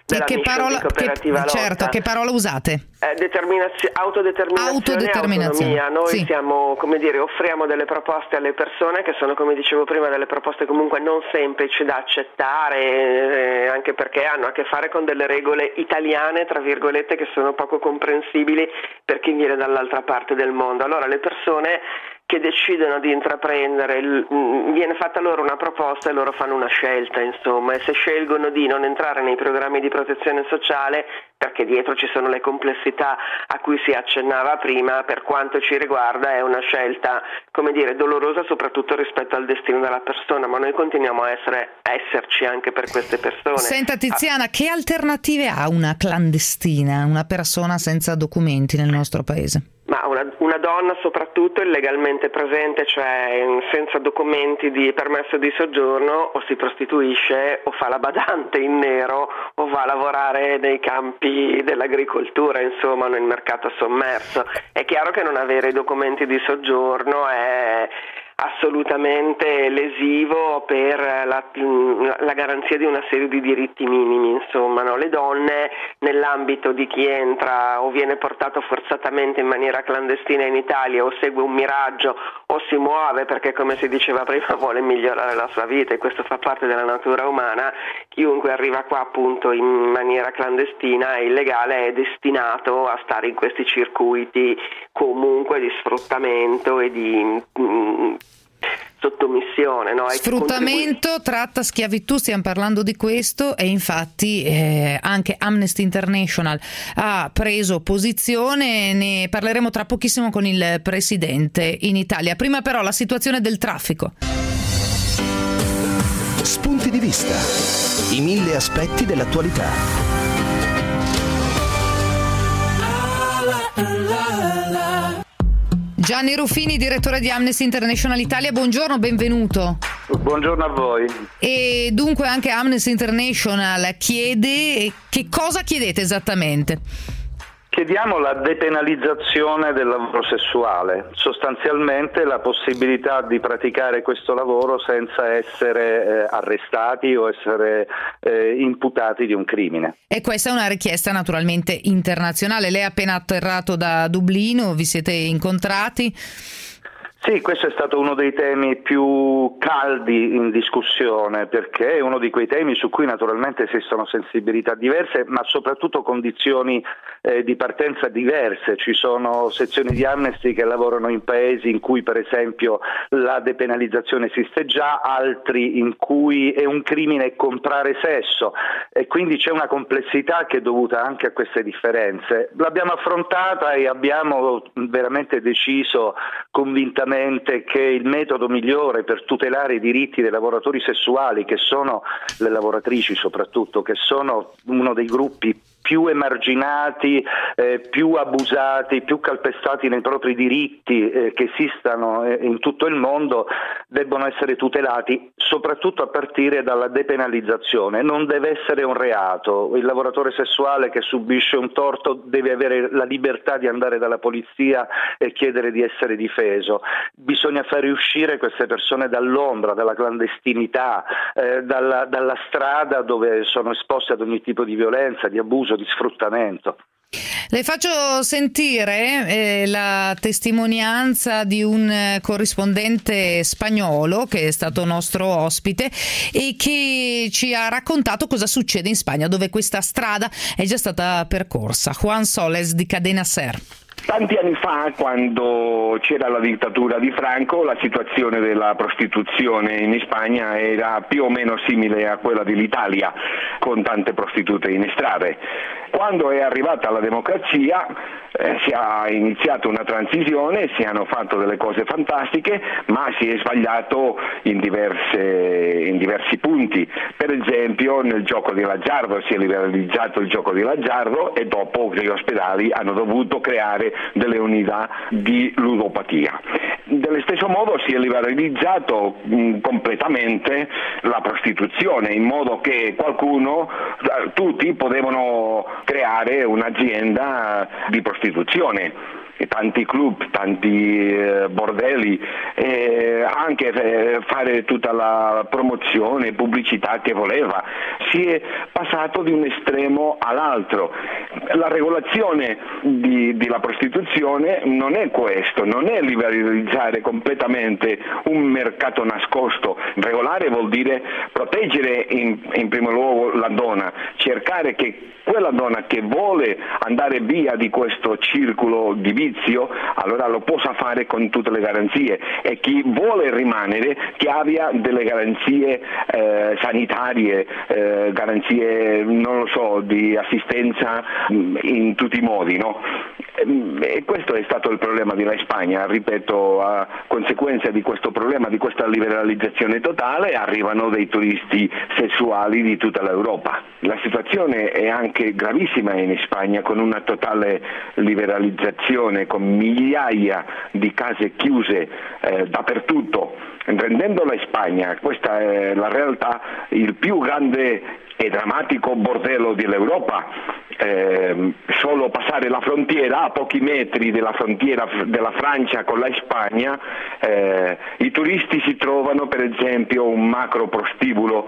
della che mission parola, di cooperativa che, certo, lotta. che parola usate? Eh, determinazio- autodeterminazione, Autodeterminazione. e autonomia. Noi sì. siamo, come dire, offriamo delle proposte alle persone che sono, come dicevo prima, delle proposte comunque non semplici da accettare, eh, anche perché hanno a che fare con delle regole italiane, tra virgolette, che sono poco comprensibili per chi viene dall'altra parte del mondo. Allora le persone che decidono di intraprendere, viene fatta loro una proposta e loro fanno una scelta, insomma, e se scelgono di non entrare nei programmi di protezione sociale, perché dietro ci sono le complessità a cui si accennava prima, per quanto ci riguarda è una scelta, come dire, dolorosa soprattutto rispetto al destino della persona, ma noi continuiamo a essere, a esserci anche per queste persone. Senta Tiziana, che alternative ha una clandestina, una persona senza documenti nel nostro paese? Ma una, una donna soprattutto illegalmente presente, cioè senza documenti di permesso di soggiorno, o si prostituisce o fa la badante in nero o va a lavorare nei campi dell'agricoltura, insomma nel mercato sommerso. È chiaro che non avere i documenti di soggiorno è assolutamente lesivo per la, la garanzia di una serie di diritti minimi, insomma, no? Le donne nell'ambito di chi entra o viene portato forzatamente in maniera clandestina in Italia o segue un miraggio o si muove perché, come si diceva prima, vuole migliorare la sua vita, e questo fa parte della natura umana, chiunque arriva qua appunto in maniera clandestina e illegale è destinato a stare in questi circuiti comunque di sfruttamento e di mh, sottomissione, no? Sfruttamento, contribu- tratta, schiavitù, stiamo parlando di questo, e infatti eh, anche Amnesty International ha preso posizione, ne parleremo tra pochissimo con il presidente in Italia. Prima però la situazione del traffico. Spunti di vista, i mille aspetti dell'attualità. Gianni Ruffini, direttore di Amnesty International Italia, buongiorno, benvenuto. Buongiorno a voi. E dunque anche Amnesty International chiede, che cosa chiedete esattamente? Chiediamo la depenalizzazione del lavoro sessuale, sostanzialmente la possibilità di praticare questo lavoro senza essere eh, arrestati o essere eh, imputati di un crimine. E questa è una richiesta naturalmente internazionale. Lei è appena atterrato da Dublino, vi siete incontrati? Sì, questo è stato uno dei temi più caldi in discussione, perché è uno di quei temi su cui naturalmente esistono sensibilità diverse, ma soprattutto condizioni eh, di partenza diverse. Ci sono sezioni di Amnesty che lavorano in paesi in cui per esempio la depenalizzazione esiste già, altri in cui è un crimine comprare sesso, e quindi c'è una complessità che è dovuta anche a queste differenze. L'abbiamo affrontata e abbiamo veramente deciso convintamente che il metodo migliore per tutelare i diritti dei lavoratori sessuali, che sono le lavoratrici soprattutto, che sono uno dei gruppi più emarginati, eh, più abusati, più calpestati nei propri diritti eh, che esistano eh, in tutto il mondo, debbono essere tutelati soprattutto a partire dalla depenalizzazione. Non deve essere un reato. Il lavoratore sessuale che subisce un torto deve avere la libertà di andare dalla polizia e chiedere di essere difeso. Bisogna fare uscire queste persone dall'ombra, dalla clandestinità, eh, dalla, dalla strada dove sono esposte ad ogni tipo di violenza, di abuso, di sfruttamento. Le faccio sentire eh, la testimonianza di un corrispondente spagnolo che è stato nostro ospite e che ci ha raccontato cosa succede in Spagna, dove questa strada è già stata percorsa. Juan Soles di Cadena Ser. Tanti anni fa, quando c'era la dittatura di Franco, la situazione della prostituzione in Spagna era più o meno simile a quella dell'Italia, con tante prostitute in strade. Quando è arrivata la democrazia eh, si è iniziata una transizione, si hanno fatto delle cose fantastiche, ma si è sbagliato in, diverse, in diversi punti. Per esempio nel gioco dell'azzardo si è liberalizzato il gioco dell'azzardo e dopo gli ospedali hanno dovuto creare delle unità di ludopatia. Dello stesso modo si è liberalizzato mh, completamente la prostituzione, in modo che qualcuno, tutti potevano creare un'azienda di prostituzione. tanti club, tanti eh, bordelli, e anche eh, fare tutta la promozione, pubblicità che voleva. Si è passato di un estremo all'altro. La regolazione di, della prostituzione non è questo, non è liberalizzare completamente un mercato nascosto. Regolare vuol dire proteggere in, in primo luogo la donna, cercare che quella donna che vuole andare via di questo circolo di vizio, allora lo possa fare con tutte le garanzie, e chi vuole rimanere che abbia delle garanzie eh, sanitarie, eh, garanzie, non lo so, di assistenza in tutti i modi, no? E questo è stato il problema della Spagna, ripeto, a conseguenza di questo problema, di questa liberalizzazione totale, arrivano dei turisti sessuali di tutta l'Europa. La situazione è anche gravissima in Spagna, con una totale liberalizzazione, con migliaia di case chiuse eh, dappertutto, rendendo la Spagna, questa è la realtà, il più grande e drammatico bordello dell'Europa. Eh, solo passare la frontiera, a pochi metri della frontiera della Francia con la Spagna, eh, i turisti si trovano per esempio un macro prostibulo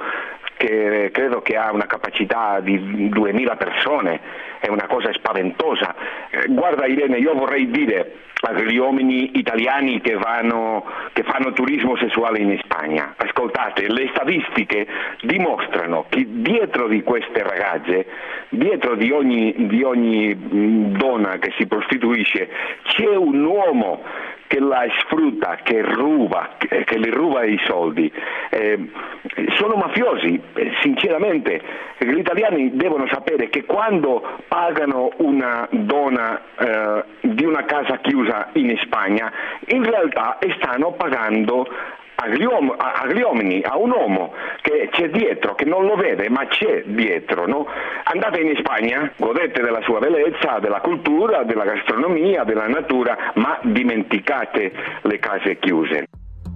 che credo che ha una capacità di duemila persone, è una cosa spaventosa. Eh, guarda Irene, io vorrei dire agli uomini italiani che vanno, che fanno turismo sessuale in Spagna, ascoltate, le statistiche dimostrano che dietro di queste ragazze, dietro di ogni, di ogni donna che si prostituisce, c'è un uomo che la sfrutta, che ruba, che, che le ruba i soldi. Eh, sono mafiosi, eh, sinceramente. Gli italiani devono sapere che quando pagano una donna eh, di una casa chiusa in Spagna, in realtà stanno pagando agli, uom- agli uomini, a un uomo che c'è dietro, che non lo vede ma c'è dietro, no? Andate in Spagna, godete della sua bellezza, della cultura, della gastronomia, della natura, ma dimenticate le case chiuse.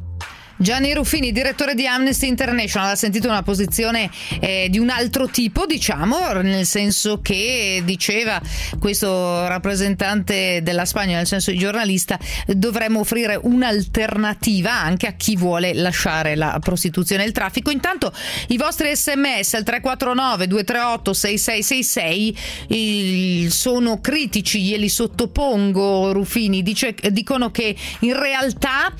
Gianni Ruffini, direttore di Amnesty International, ha sentito una posizione eh, di un altro tipo, diciamo, nel senso che diceva questo rappresentante della Spagna, nel senso di giornalista, dovremmo offrire un'alternativa anche a chi vuole lasciare la prostituzione e il traffico. Intanto i vostri sms al tre quattro nove due tre otto sei sei sei sei il, sono critici, glieli sottopongo. Ruffini dice, dicono che in realtà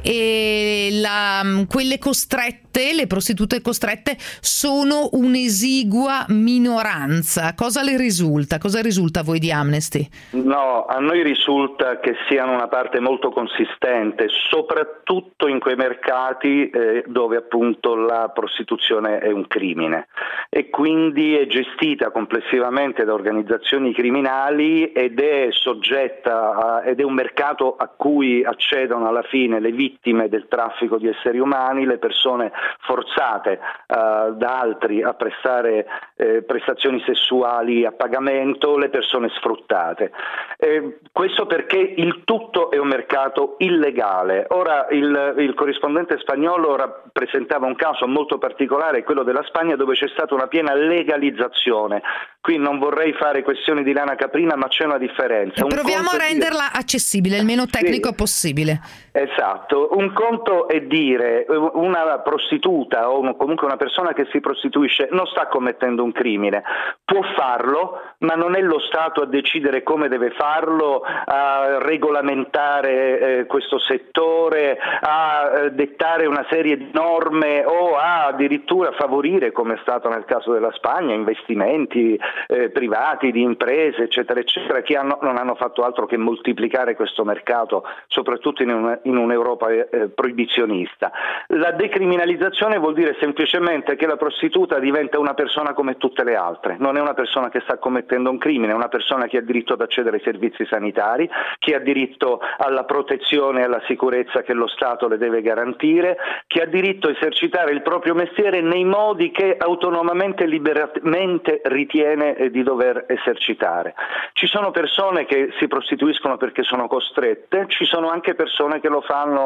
eh, la quelle costrette, le prostitute costrette, sono un'esigua minoranza. Cosa le risulta? Cosa risulta a voi di Amnesty? No, a noi risulta che siano una parte molto consistente, soprattutto in quei mercati eh, dove appunto la prostituzione è un crimine e quindi è gestita complessivamente da organizzazioni criminali ed è soggetta a, ed è un mercato a cui accedono alla fine le vittime del traffico di esseri umani, le persone forzate uh, da altri a prestare eh, prestazioni sessuali a pagamento, le persone sfruttate. Eh, questo perché il tutto è un mercato illegale. Ora il, il corrispondente spagnolo rappresentava un caso molto particolare, quello della Spagna, dove c'è stata una piena legalizzazione. Qui non vorrei fare questioni di lana caprina, ma c'è una differenza. Un Proviamo a renderla dire... accessibile, il meno tecnico sì, possibile. Esatto, un conto è dire una prostituta o comunque una persona che si prostituisce non sta commettendo un crimine, può farlo, ma non è lo Stato a decidere come deve farlo, a regolamentare eh, questo settore, a eh, dettare una serie di norme o a addirittura favorire, come è stato nel caso della Spagna, investimenti eh, privati di imprese eccetera eccetera, che hanno, non hanno fatto altro che moltiplicare questo mercato, soprattutto in, una, in un'Europa eh, proibizionista. La decriminalizzazione vuol dire semplicemente che la prostituta diventa una persona come tutte le altre, non è una persona che sta commettendo un crimine, è una persona che ha diritto ad accedere ai servizi sanitari, che ha diritto alla protezione e alla sicurezza che lo Stato le deve garantire, che ha diritto a esercitare il proprio mestiere nei modi che autonomamente e liberamente ritiene di dover esercitare. Ci sono persone che si prostituiscono perché sono costrette, ci sono anche persone che lo fanno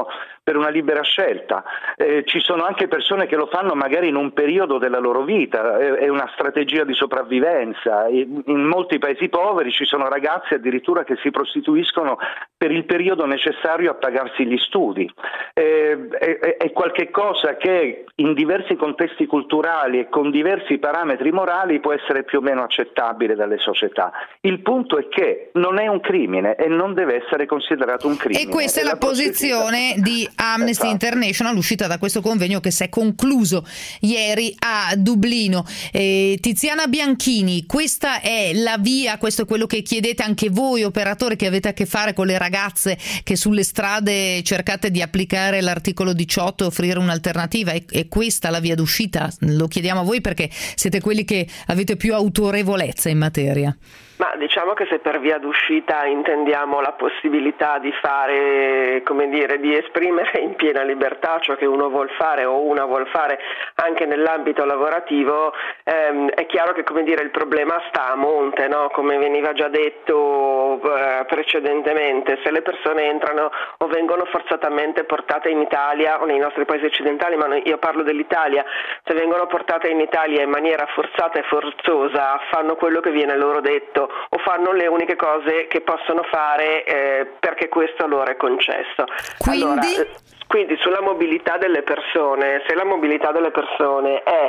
per una libera scelta. Eh, ci sono anche persone che lo fanno magari in un periodo della loro vita, è, è una strategia di sopravvivenza. In, in molti paesi poveri ci sono ragazzi addirittura che si prostituiscono per il periodo necessario a pagarsi gli studi. Eh, è, è qualche cosa che in diversi contesti culturali e con diversi parametri morali può essere più o meno accettabile dalle società. Il punto è che non è un crimine e non deve essere considerato un crimine. E questa è la, la posizione di Amnesty esatto. International, uscita da questo convegno che si è concluso ieri a Dublino. Eh, Tiziana Bianchini, questa è la via, questo è quello che chiedete anche voi operatori che avete a che fare con le ragazze che sulle strade cercate di applicare l'articolo diciotto e offrire un'alternativa, è, è questa la via d'uscita? Lo chiediamo a voi perché siete quelli che avete più autorevolezza in materia. Ma diciamo che se per via d'uscita intendiamo la possibilità di fare, come dire, di esprimere in piena libertà ciò che uno vuol fare o una vuol fare anche nell'ambito lavorativo, ehm, è chiaro che, come dire, il problema sta a monte, no? Come veniva già detto eh, precedentemente, se le persone entrano o vengono forzatamente portate in Italia o nei nostri paesi occidentali, ma io parlo dell'Italia, se vengono portate in Italia in maniera forzata e forzosa, fanno quello che viene loro detto o fanno le uniche cose che possono fare eh, perché questo loro è concesso. Quindi? Allora, quindi sulla mobilità delle persone, se la mobilità delle persone è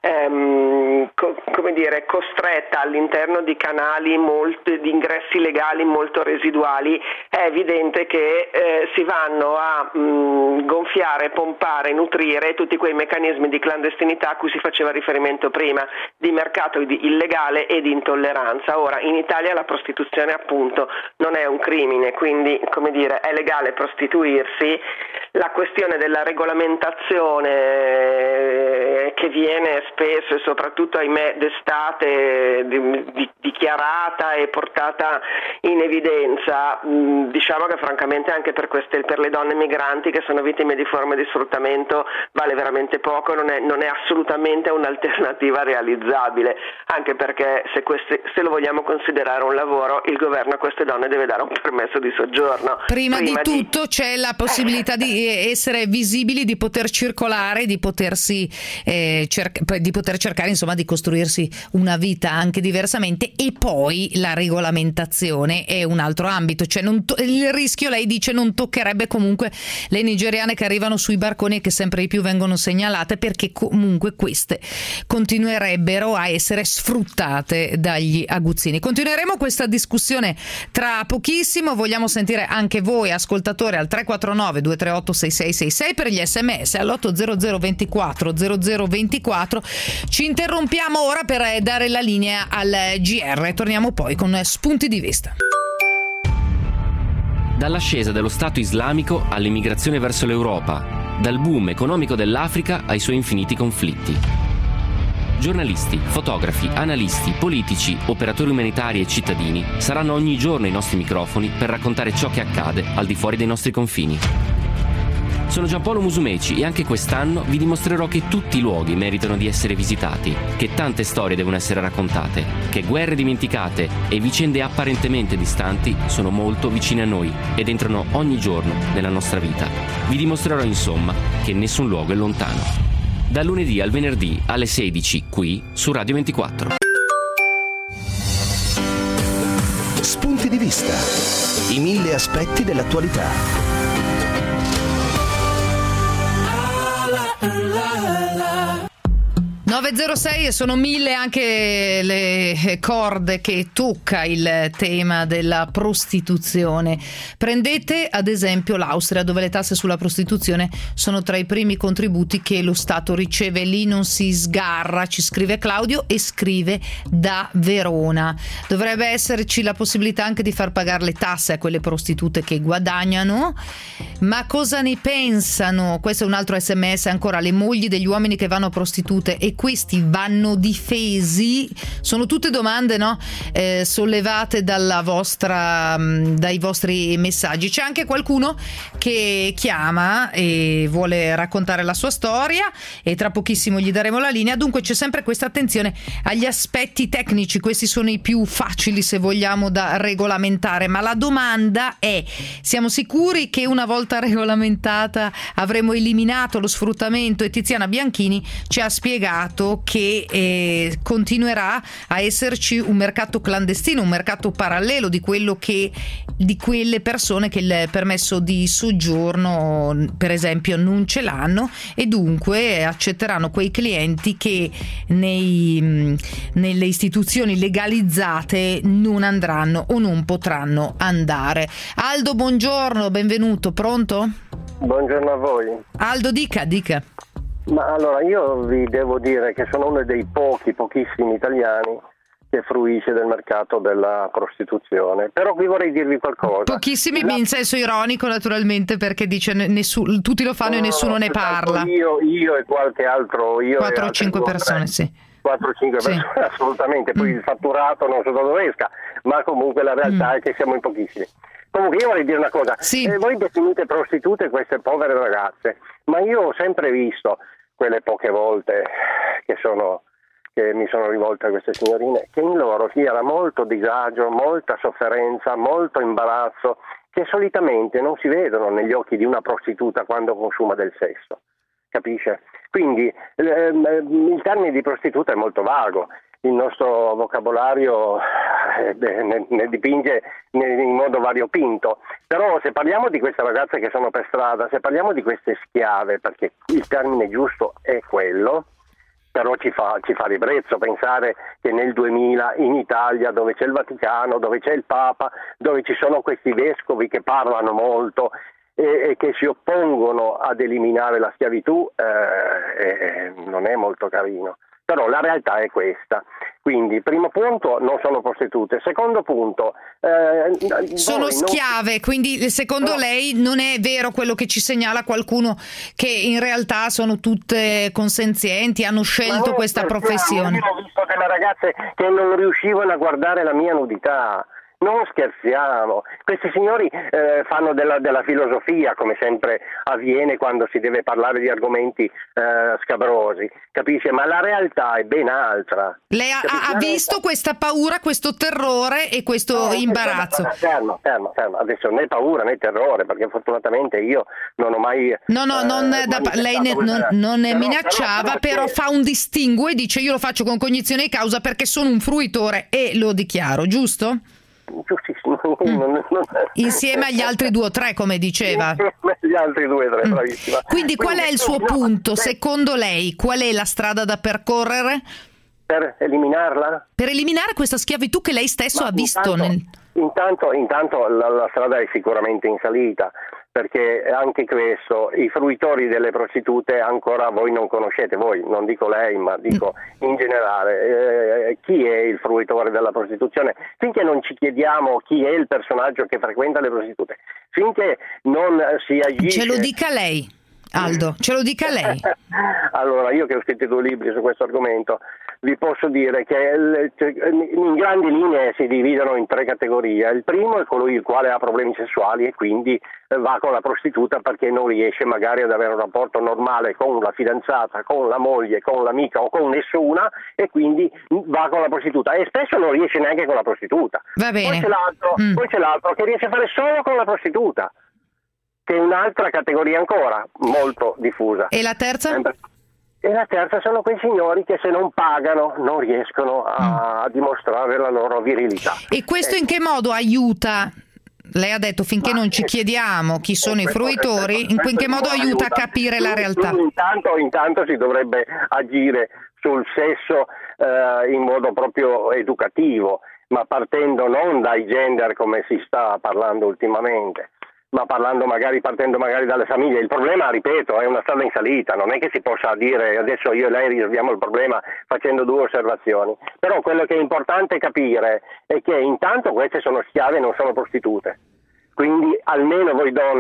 ehm, co- come dire, costretta all'interno di canali molto, di ingressi legali molto residuali, è evidente che eh, si vanno a mh, gonfiare, pompare, nutrire tutti quei meccanismi di clandestinità a cui si faceva riferimento prima, di mercato di illegale e di intolleranza. Ora, in Italia la prostituzione appunto non è un crimine, quindi, come dire, è legale prostituirsi. La questione della regolamentazione che viene spesso e soprattutto, ahimè, d'estate di, di, dichiarata e portata in evidenza, mh, diciamo che francamente anche per queste, per le donne migranti che sono vittime di forme di sfruttamento vale veramente poco, non è, non è assolutamente un'alternativa realizzabile, anche perché se, queste, se lo vogliamo considerare un lavoro, il governo a queste donne deve dare un permesso di soggiorno. Prima, Prima di, di tutto c'è la possibilità di essere visibili, di poter circolare, di potersi eh, cerca, di poter cercare insomma di costruirsi una vita anche diversamente, e poi la regolamentazione è un altro ambito, cioè non to- il rischio, lei dice, non toccherebbe comunque le nigeriane che arrivano sui barconi e che sempre di più vengono segnalate, perché comunque queste continuerebbero a essere sfruttate dagli aguzzini. Continueremo questa discussione tra pochissimo, vogliamo sentire anche voi ascoltatori al tre quattro nove due tre otto sei sei sei sei per gli sms all'otto zero zero ventiquattro zero zero ventiquattro. Ci interrompiamo ora per dare la linea al G R, torniamo poi con spunti di vista. Dall'ascesa dello Stato islamico all'immigrazione verso l'Europa, dal boom economico dell'Africa ai suoi infiniti conflitti. Giornalisti, fotografi, analisti, politici, operatori umanitari e cittadini saranno ogni giorno ai nostri microfoni per raccontare ciò che accade al di fuori dei nostri confini. Sono Giampaolo Musumeci e anche quest'anno vi dimostrerò che tutti i luoghi meritano di essere visitati, che tante storie devono essere raccontate, che guerre dimenticate e vicende apparentemente distanti sono molto vicine a noi ed entrano ogni giorno nella nostra vita. Vi dimostrerò insomma che nessun luogo è lontano. Dal lunedì al venerdì alle sedici qui su Radio ventiquattro. Spunti di vista. I mille aspetti dell'attualità. nove zero sei e sono mille anche le corde che tocca il tema della prostituzione. Prendete ad esempio l'Austria, dove le tasse sulla prostituzione sono tra i primi contributi che lo Stato riceve. Lì non si sgarra, ci scrive Claudio e scrive da Verona. Dovrebbe esserci la possibilità anche di far pagare le tasse a quelle prostitute che guadagnano. Ma cosa ne pensano? Questo è un altro sms ancora. Le mogli degli uomini che vanno a prostitute e questi vanno difesi? Sono tutte domande, no? Eh, sollevate dalla vostra, dai vostri messaggi. C'è anche qualcuno che chiama e vuole raccontare la sua storia e tra pochissimo gli daremo la linea. Dunque c'è sempre questa attenzione agli aspetti tecnici, questi sono i più facili se vogliamo da regolamentare, ma la domanda è: siamo sicuri che una volta regolamentata avremo eliminato lo sfruttamento? E Tiziana Bianchini ci ha spiegato che eh, continuerà a esserci un mercato clandestino, un mercato parallelo di quello che di quelle persone che il permesso di soggiorno per esempio non ce l'hanno e dunque accetteranno quei clienti che nei, nelle istituzioni legalizzate non andranno o non potranno andare. Aldo, buongiorno, benvenuto, pronto? Buongiorno a voi. Aldo, dica, dica. Ma allora io vi devo dire che sono uno dei pochi, pochissimi italiani che fruisce del mercato della prostituzione, però qui vorrei dirvi qualcosa. Pochissimi La... in senso ironico naturalmente, perché dice nessuno, tutti lo fanno no, e nessuno no, ne parla. Io, io e qualche altro, io quattro o cinque persone, sì. quattro o cinque sì. persone, assolutamente, poi mm. il fatturato non so da dove esca, ma comunque la realtà mm. è che siamo in pochissimi. Comunque io vorrei dire una cosa, sì. eh, voi definite prostitute queste povere ragazze, ma io ho sempre visto quelle poche volte che sono che mi sono rivolto a queste signorine, che in loro vi era molto disagio, molta sofferenza, molto imbarazzo, che solitamente non si vedono negli occhi di una prostituta quando consuma del sesso, capisce? Quindi ehm, il termine di prostituta è molto vago, il nostro vocabolario eh, ne, ne dipinge in modo variopinto, però se parliamo di queste ragazze che sono per strada, se parliamo di queste schiave, perché il termine giusto è quello, però ci fa, ci fa ribrezzo pensare che nel duemila in Italia, dove c'è il Vaticano, dove c'è il Papa, dove ci sono questi vescovi che parlano molto e, e che si oppongono ad eliminare la schiavitù, eh, eh, non è molto carino. Però la realtà è questa. Quindi, primo punto, non sono prostitute. Secondo punto, eh, sono schiave, non... quindi secondo no. lei non è vero quello che ci segnala qualcuno, che in realtà sono tutte consenzienti, hanno scelto questa professione. Io ho visto delle ragazze che non riuscivano a guardare la mia nudità. Non scherziamo, questi signori eh, fanno della, della filosofia, come sempre avviene quando si deve parlare di argomenti eh, scabrosi, capisce? Ma la realtà è ben altra. Lei ha, ha visto questa paura, questo terrore e questo no, imbarazzo? Fermo, fermo, fermo, adesso né paura né terrore, perché fortunatamente io non ho mai... No, no, non eh, da, lei ne, non, non ne minacciava, però, però fa un distinguo e dice io lo faccio con cognizione di causa perché sono un fruitore e lo dichiaro, giusto? Giustissimo. Mm. Non, non... Insieme agli altri due o tre, come diceva. Insieme agli altri due o tre, mm. bravissima. Quindi qual è il suo no, punto? No, Secondo lei, qual è la strada da percorrere? Per eliminarla? Per eliminare questa schiavitù che lei stesso Ma ha visto intanto, nel... Intanto, intanto la, la strada è sicuramente in salita, perché anche questo, i fruitori delle prostitute ancora voi non conoscete, voi, non dico lei, ma dico mm. in generale, eh, chi è il fruitore della prostituzione? Finché non ci chiediamo chi è il personaggio che frequenta le prostitute, finché non si agisce... Ce lo dica lei, Aldo, ce lo dica lei. Allora, io che ho scritto due libri su questo argomento, vi posso dire che in grandi linee si dividono in tre categorie. Il primo è colui il quale ha problemi sessuali e quindi va con la prostituta perché non riesce magari ad avere un rapporto normale con la fidanzata, con la moglie, con l'amica o con nessuna e quindi va con la prostituta e spesso non riesce neanche con la prostituta. Va bene. Poi c'è l'altro, mm. poi c'è l'altro che riesce a fare solo con la prostituta, che è un'altra categoria ancora molto diffusa. E la terza? E la terza sono quei signori che se non pagano non riescono a, a dimostrare la loro virilità. E questo ecco. In che modo aiuta? Lei ha detto finché Ma non ci chiediamo chi sono i fruitori, in che modo aiuta a capire la realtà? Intanto, intanto si dovrebbe agire sul sesso eh, in modo proprio educativo, ma partendo non dai gender come si sta parlando ultimamente, ma parlando magari, partendo magari dalle famiglie. Il problema, ripeto, è una strada in salita, non è che si possa dire adesso io e lei risolviamo il problema facendo due osservazioni, però quello che è importante capire è che intanto queste sono schiave e non sono prostitute, quindi almeno voi donne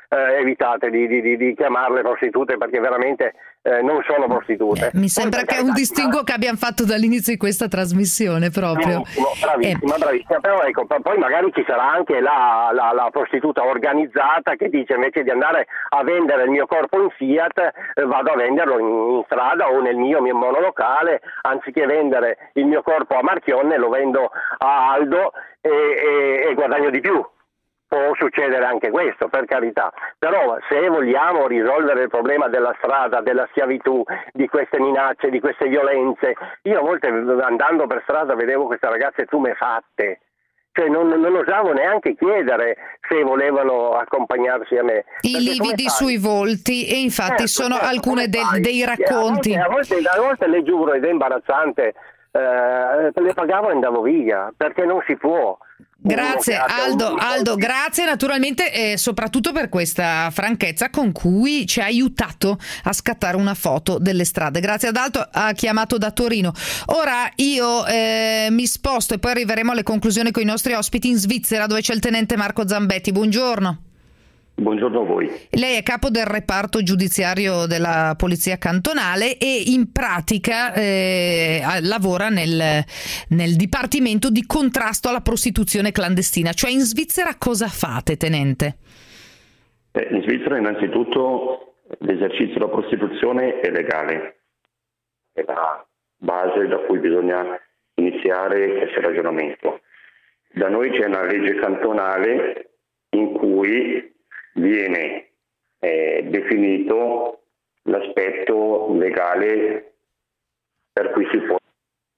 eh, evitate di, di, di chiamarle prostitute, perché veramente eh, non sono prostitute. Eh, mi sembra Poi, che è un distinguo che abbiamo fatto dall'inizio di questa trasmissione proprio. Bravissimo, bravissima, eh. bravissima. Però ecco, poi magari ci sarà anche la, la, la prostituta organizzata che dice, invece di andare a vendere il mio corpo in Fiat, eh, vado a venderlo in, in strada o nel mio, mio monolocale, anziché vendere il mio corpo a Marchionne lo vendo a Aldo e, e, e guadagno di più. Può succedere anche questo, per carità, però se vogliamo risolvere il problema della strada, della schiavitù, di queste minacce, di queste violenze, io a volte andando per strada vedevo queste ragazze tumefatte, cioè non, non osavo neanche chiedere se volevano accompagnarsi a me. I lividi sui volti, e infatti certo, sono certo, alcune de, dei racconti. A volte, a, volte, a volte le giuro, ed è imbarazzante, eh, le pagavo e andavo via, perché non si può. Grazie Aldo, Aldo, grazie naturalmente eh, soprattutto per questa franchezza con cui ci ha aiutato a scattare una foto delle strade. Grazie ad Aldo, ha chiamato da Torino. Ora io eh, mi sposto e poi arriveremo alle conclusioni con i nostri ospiti in Svizzera, dove c'è il tenente Marco Zambetti. Buongiorno. Buongiorno a voi. Lei è capo del reparto giudiziario della Polizia Cantonale e in pratica eh, lavora nel, nel Dipartimento di contrasto alla prostituzione clandestina. Cioè in Svizzera cosa fate, tenente? Eh, in Svizzera innanzitutto l'esercizio della prostituzione è legale, è la base da cui bisogna iniziare questo ragionamento. Da noi c'è una legge cantonale in cui viene eh, definito l'aspetto legale per cui si può.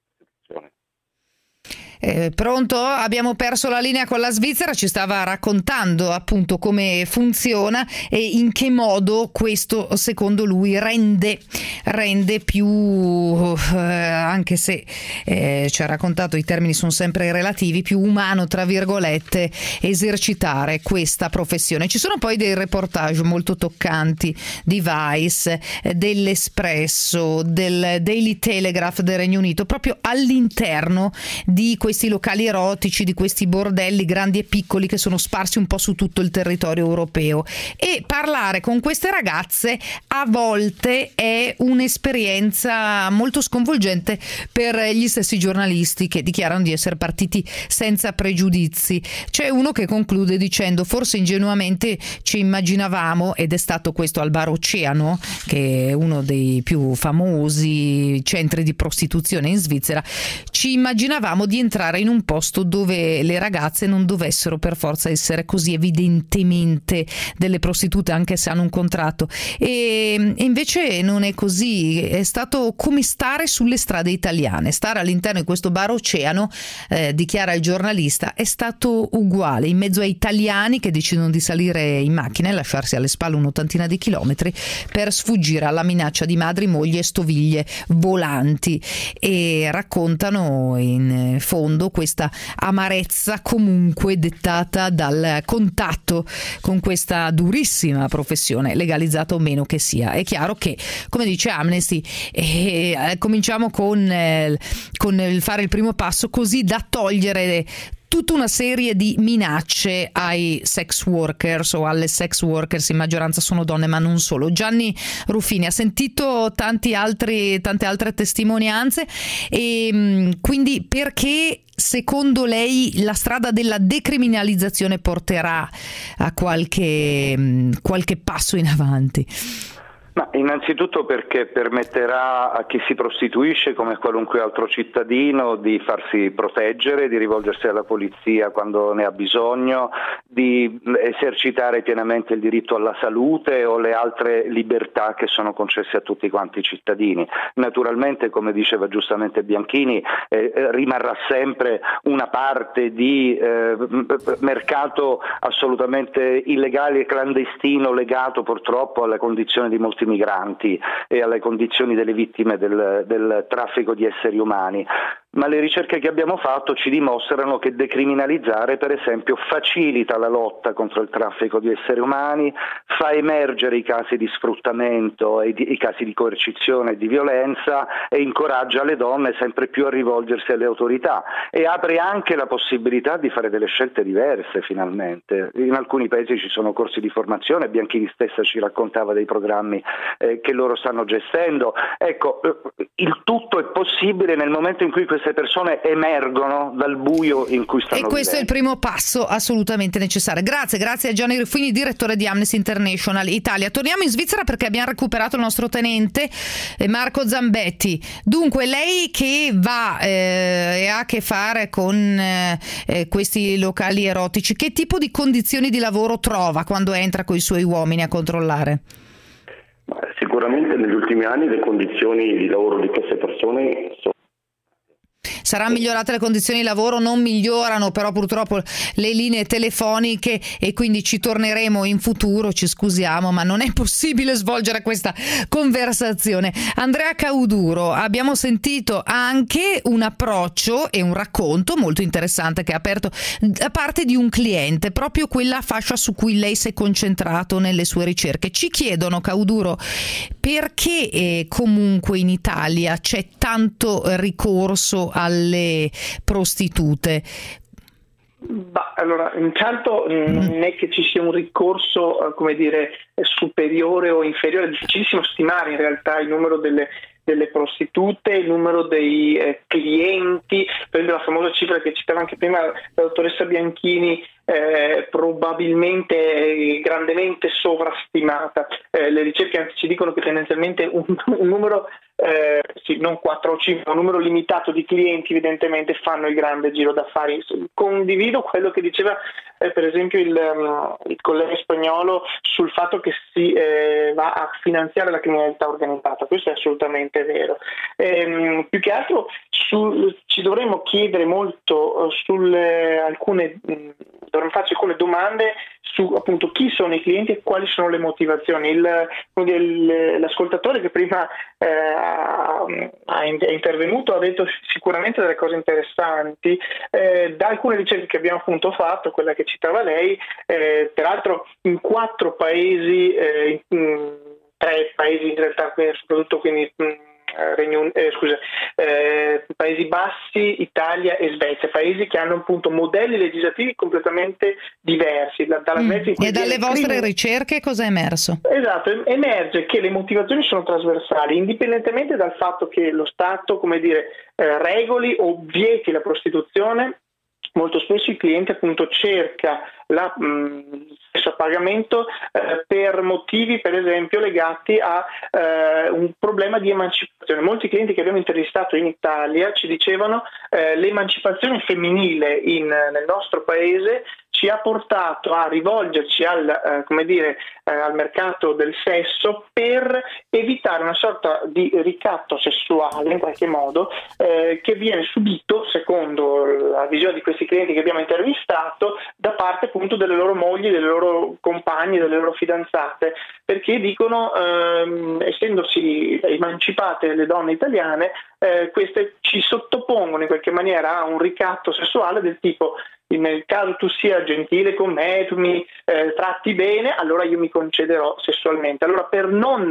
Eh, pronto? Abbiamo perso la linea con la Svizzera, ci stava raccontando appunto come funziona e in che modo questo secondo lui rende, rende più, eh, anche se eh, ci ha raccontato i termini sono sempre relativi, più umano tra virgolette esercitare questa professione. Ci sono poi dei reportage molto toccanti di Vice, eh, dell'Espresso, del Daily Telegraph del Regno Unito, proprio all'interno di questi locali erotici, di questi bordelli grandi e piccoli che sono sparsi un po' su tutto il territorio europeo, e parlare con queste ragazze a volte è un'esperienza molto sconvolgente per gli stessi giornalisti che dichiarano di essere partiti senza pregiudizi. C'è uno che conclude dicendo: forse ingenuamente ci immaginavamo, ed è stato questo al Bar Oceano, che è uno dei più famosi centri di prostituzione in Svizzera, ci immaginavamo di entrare in un posto dove le ragazze non dovessero per forza essere così evidentemente delle prostitute, anche se hanno un contratto, e invece non è così. È stato come stare sulle strade italiane, stare all'interno di questo Bar Oceano, eh, dichiara il giornalista, è stato uguale, in mezzo a italiani che decidono di salire in macchina e lasciarsi alle spalle un'ottantina di chilometri per sfuggire alla minaccia di madri, mogli e stoviglie volanti, e raccontano in fondo questa amarezza comunque dettata dal contatto con questa durissima professione, legalizzata o meno che sia. È chiaro che, come dice Amnesty, eh, cominciamo con, eh, con il fare il primo passo, così da togliere tutta una serie di minacce ai sex workers o alle sex workers, in maggioranza sono donne ma non solo. Gianni Ruffini ha sentito tanti altri, tante altre testimonianze, e quindi perché secondo lei la strada della decriminalizzazione porterà a qualche, qualche passo in avanti? Ma innanzitutto perché permetterà a chi si prostituisce, come a qualunque altro cittadino, di farsi proteggere, di rivolgersi alla polizia quando ne ha bisogno, di esercitare pienamente il diritto alla salute o le altre libertà che sono concesse a tutti quanti i cittadini. Naturalmente, come diceva giustamente Bianchini, eh, rimarrà sempre una parte di eh, mercato assolutamente illegale e clandestino, legato purtroppo alle condizioni di molti migranti e alle condizioni delle vittime del, del traffico di esseri umani. ma le ricerche che abbiamo fatto ci dimostrano che decriminalizzare, per esempio, facilita la lotta contro il traffico di esseri umani, fa emergere i casi di sfruttamento e di, i casi di coercizione e di violenza, e incoraggia le donne sempre più a rivolgersi alle autorità, e apre anche la possibilità di fare delle scelte diverse finalmente. In alcuni paesi ci sono corsi di formazione, Bianchini stessa ci raccontava dei programmi eh, che loro stanno gestendo. Ecco, eh, il tutto è possibile nel momento in cui queste persone emergono dal buio in cui stanno vivendo. E questo vivendo. è il primo passo assolutamente necessario. Grazie, grazie a Gianni Ruffini, direttore di Amnesty International Italia. Torniamo in Svizzera perché abbiamo recuperato il nostro tenente eh, Marco Zambetti. Dunque, lei che va eh, e ha a che fare con eh, questi locali erotici, che tipo di condizioni di lavoro trova quando entra con i suoi uomini a controllare? Sicuramente negli ultimi anni le condizioni di lavoro di queste persone sono Saranno migliorate le condizioni di lavoro, non migliorano però purtroppo le linee telefoniche, e quindi ci torneremo in futuro, ci scusiamo, ma non è possibile svolgere questa conversazione. Andrea Cauduro, abbiamo sentito anche un approccio e un racconto molto interessante che ha aperto da parte di un cliente, proprio quella fascia su cui lei si è concentrato nelle sue ricerche. Ci chiedono, Cauduro, perché eh, comunque in Italia c'è tanto ricorso alle prostitute? Bah, allora, intanto non è che ci sia un ricorso, come dire, superiore o inferiore, è difficilissimo stimare in realtà il numero delle delle prostitute, il numero dei eh, clienti, per esempio la famosa cifra che citava anche prima la dottoressa Bianchini, eh, probabilmente eh, grandemente sovrastimata. Eh, le ricerche anzi ci dicono che tendenzialmente un, un numero, eh, sì, non quattro o cinque, un numero limitato di clienti evidentemente fanno il grande giro d'affari. Condivido quello che diceva eh, per esempio il, um, il collega spagnolo sul fatto che si eh, va a finanziare la criminalità organizzata, questo è assolutamente è vero. Ehm, più che altro su, ci dovremmo chiedere molto uh, sulle alcune mh, dovremmo farci alcune domande su appunto chi sono i clienti e quali sono le motivazioni. Il, il, l'ascoltatore che prima eh, ha, ha è intervenuto ha detto sicuramente delle cose interessanti. Eh, da alcune ricerche che abbiamo appunto fatto, quella che citava lei, eh, peraltro in quattro paesi, eh, in, tre paesi in realtà, soprattutto quindi Regno, eh, scusa, eh, Paesi Bassi, Italia e Svezia, paesi che hanno appunto modelli legislativi completamente diversi. Da, dalla mm. Svezia e dalle vostre crimi... ricerche cosa è emerso? Esatto, emerge che le motivazioni sono trasversali, indipendentemente dal fatto che lo Stato, come dire, eh, regoli o vieti la prostituzione. Molto spesso il cliente appunto cerca la mh, stesso pagamento eh, per motivi per esempio legati a eh, un problema di emancipazione. Molti clienti che abbiamo intervistato in Italia ci dicevano eh, l'emancipazione femminile in, nel nostro paese ci ha portato a rivolgerci al, eh, come dire, eh, al mercato del sesso per evitare una sorta di ricatto sessuale in qualche modo eh, che viene subito, secondo la visione di questi clienti che abbiamo intervistato, da parte appunto delle loro mogli, delle loro compagne, delle loro fidanzate, perché dicono ehm, essendosi emancipate le donne italiane, eh, queste ci sottopongono in qualche maniera a un ricatto sessuale del tipo: nel caso tu sia gentile con me, tu mi eh, tratti bene, allora io mi concederò sessualmente. Allora, per non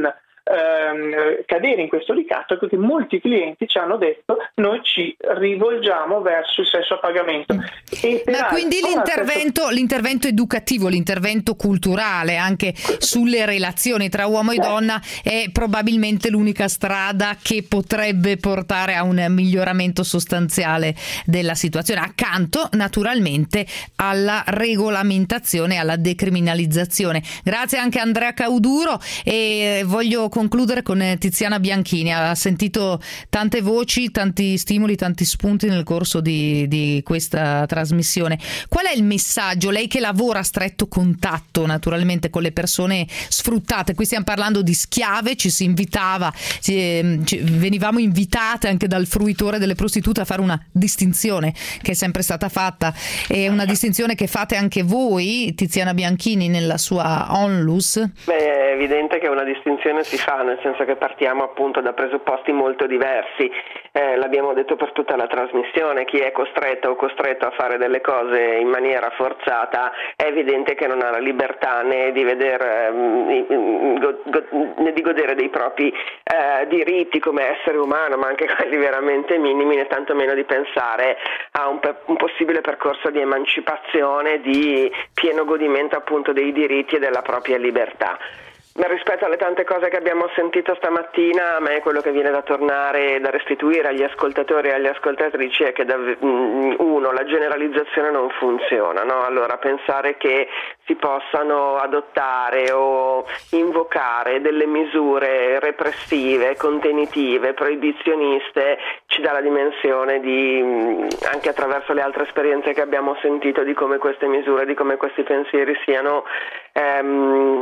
ehm, cadere in questo ricatto, ecco che molti clienti ci hanno detto: noi ci rivolgiamo verso il sesso a pagamento. E Ma quindi l'intervento, stesso... l'intervento educativo, l'intervento culturale anche sulle relazioni tra uomo e donna è probabilmente l'unica strada che potrebbe portare a un miglioramento sostanziale della situazione, accanto naturalmente alla regolamentazione, alla decriminalizzazione. Grazie anche a Andrea Cauduro, e voglio concludere con Tiziana Bianchini. Ha sentito tante voci, tanti stimoli, tanti spunti nel corso di, di questa trasmissione. Qual è il messaggio? Lei che lavora a stretto contatto naturalmente con le persone sfruttate, qui stiamo parlando di schiave, ci si invitava, ci, ci, venivamo invitate anche dal fruitore delle prostitute a fare una distinzione che è sempre stata fatta, e una distinzione che fate anche voi, Tiziana Bianchini, nella sua Onlus. Beh, è evidente che una distinzione si fa, nel senso che partiamo appunto da presupposti molto diversi. eh, l'abbiamo detto per tutta la trasmissione, chi è costretto o costretto a fare delle cose in maniera forzata è evidente che non ha la libertà né di vedere um, go, go, né di godere dei propri uh, diritti come essere umano, ma anche quelli veramente minimi, né tantomeno di pensare a un, un possibile percorso di emancipazione, di pieno godimento appunto dei diritti e della propria libertà. Ma rispetto alle tante cose che abbiamo sentito stamattina, a me quello che viene da tornare, da restituire agli ascoltatori e alle ascoltatrici è che da, uno, la generalizzazione non funziona, no? Allora pensare che si possano adottare o invocare delle misure repressive, contenitive, proibizioniste ci dà la dimensione di, anche attraverso le altre esperienze che abbiamo sentito, di come queste misure, di come questi pensieri siano ehm,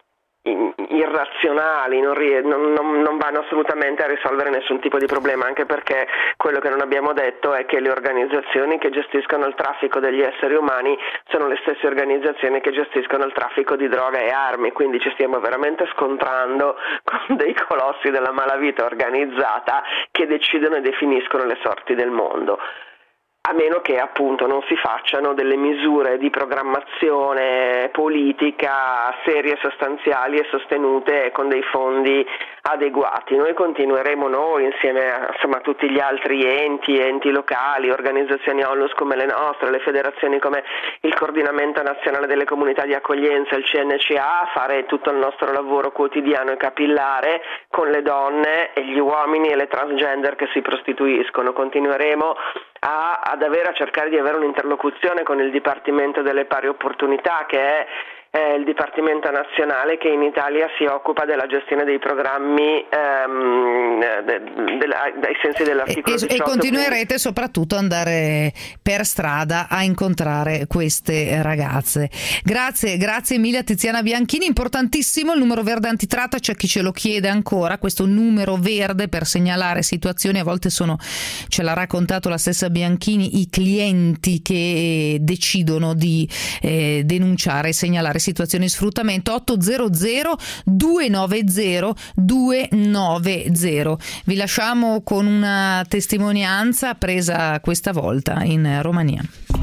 irrazionali, non, non, non vanno assolutamente a risolvere nessun tipo di problema, anche perché quello che non abbiamo detto è che le organizzazioni che gestiscono il traffico degli esseri umani sono le stesse organizzazioni che gestiscono il traffico di droga e armi, quindi ci stiamo veramente scontrando con dei colossi della malavita organizzata che decidono e definiscono le sorti del mondo. A meno che appunto non si facciano delle misure di programmazione politica serie, sostanziali e sostenute con dei fondi adeguati. Noi continueremo, noi insieme a insomma, tutti gli altri enti, enti locali, organizzazioni ONLUS come le nostre, le federazioni come il Coordinamento Nazionale delle Comunità di Accoglienza, il C N C A, a fare tutto il nostro lavoro quotidiano e capillare con le donne e gli uomini e le transgender che si prostituiscono. Continueremo a, ad avere, a cercare di avere un'interlocuzione con il Dipartimento delle Pari Opportunità, che è il Dipartimento Nazionale che in Italia si occupa della gestione dei programmi ehm, de, de, de, ai sensi dell'articolo e, diciotto. E continuerete quindi soprattutto ad andare per strada a incontrare queste ragazze. Grazie, grazie mille a Tiziana Bianchini. Importantissimo il numero verde antitratta, c'è chi ce lo chiede ancora, questo numero verde per segnalare situazioni, a volte sono, ce l'ha raccontato la stessa Bianchini, i clienti che decidono di eh, denunciare e segnalare situazioni di sfruttamento. Ottocento duecentonovanta duecentonovanta. Vi lasciamo con una testimonianza presa questa volta in Romania.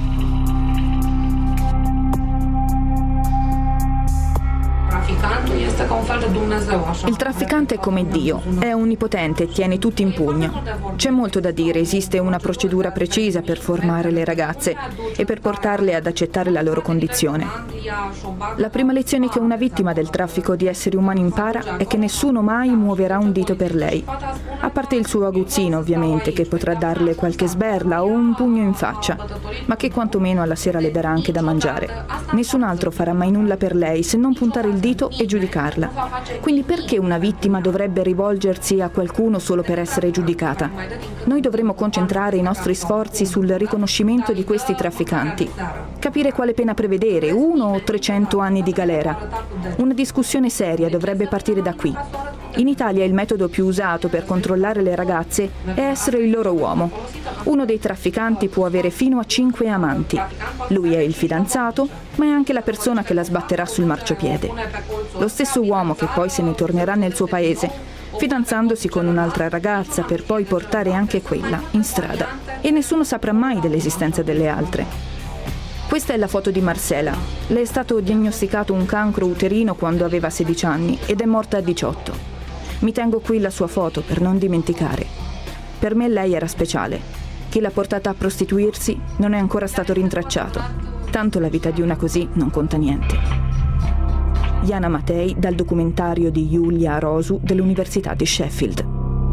Il trafficante è come Dio, è onnipotente e tiene tutti in pugno. C'è molto da dire, esiste una procedura precisa per formare le ragazze e per portarle ad accettare la loro condizione. La prima lezione che una vittima del traffico di esseri umani impara è che nessuno mai muoverà un dito per lei, a parte il suo aguzzino ovviamente, che potrà darle qualche sberla o un pugno in faccia, ma che quantomeno alla sera le darà anche da mangiare. Nessun altro farà mai nulla per lei se non puntare il dito e giudicarla. Quindi perché una vittima dovrebbe rivolgersi a qualcuno solo per essere giudicata? Noi dovremmo concentrare i nostri sforzi sul riconoscimento di questi trafficanti, capire quale pena prevedere, uno o trecento anni di galera. Una discussione seria dovrebbe partire da qui. In Italia il metodo più usato per controllare le ragazze è essere il loro uomo. Uno dei trafficanti può avere fino a cinque amanti. Lui è il fidanzato, ma è anche la persona che la sbatterà sul marciapiede. Lo stesso uomo che poi se ne tornerà nel suo paese, fidanzandosi con un'altra ragazza per poi portare anche quella in strada. E nessuno saprà mai dell'esistenza delle altre. Questa è la foto di Marcela. Le è stato diagnosticato un cancro uterino quando aveva sedici anni ed è morta a diciotto. Mi tengo qui la sua foto per non dimenticare. Per me lei era speciale. Chi l'ha portata a prostituirsi non è ancora stato rintracciato. Tanto la vita di una così non conta niente. Jana Matei, dal documentario di Julia Rosu dell'Università di Sheffield.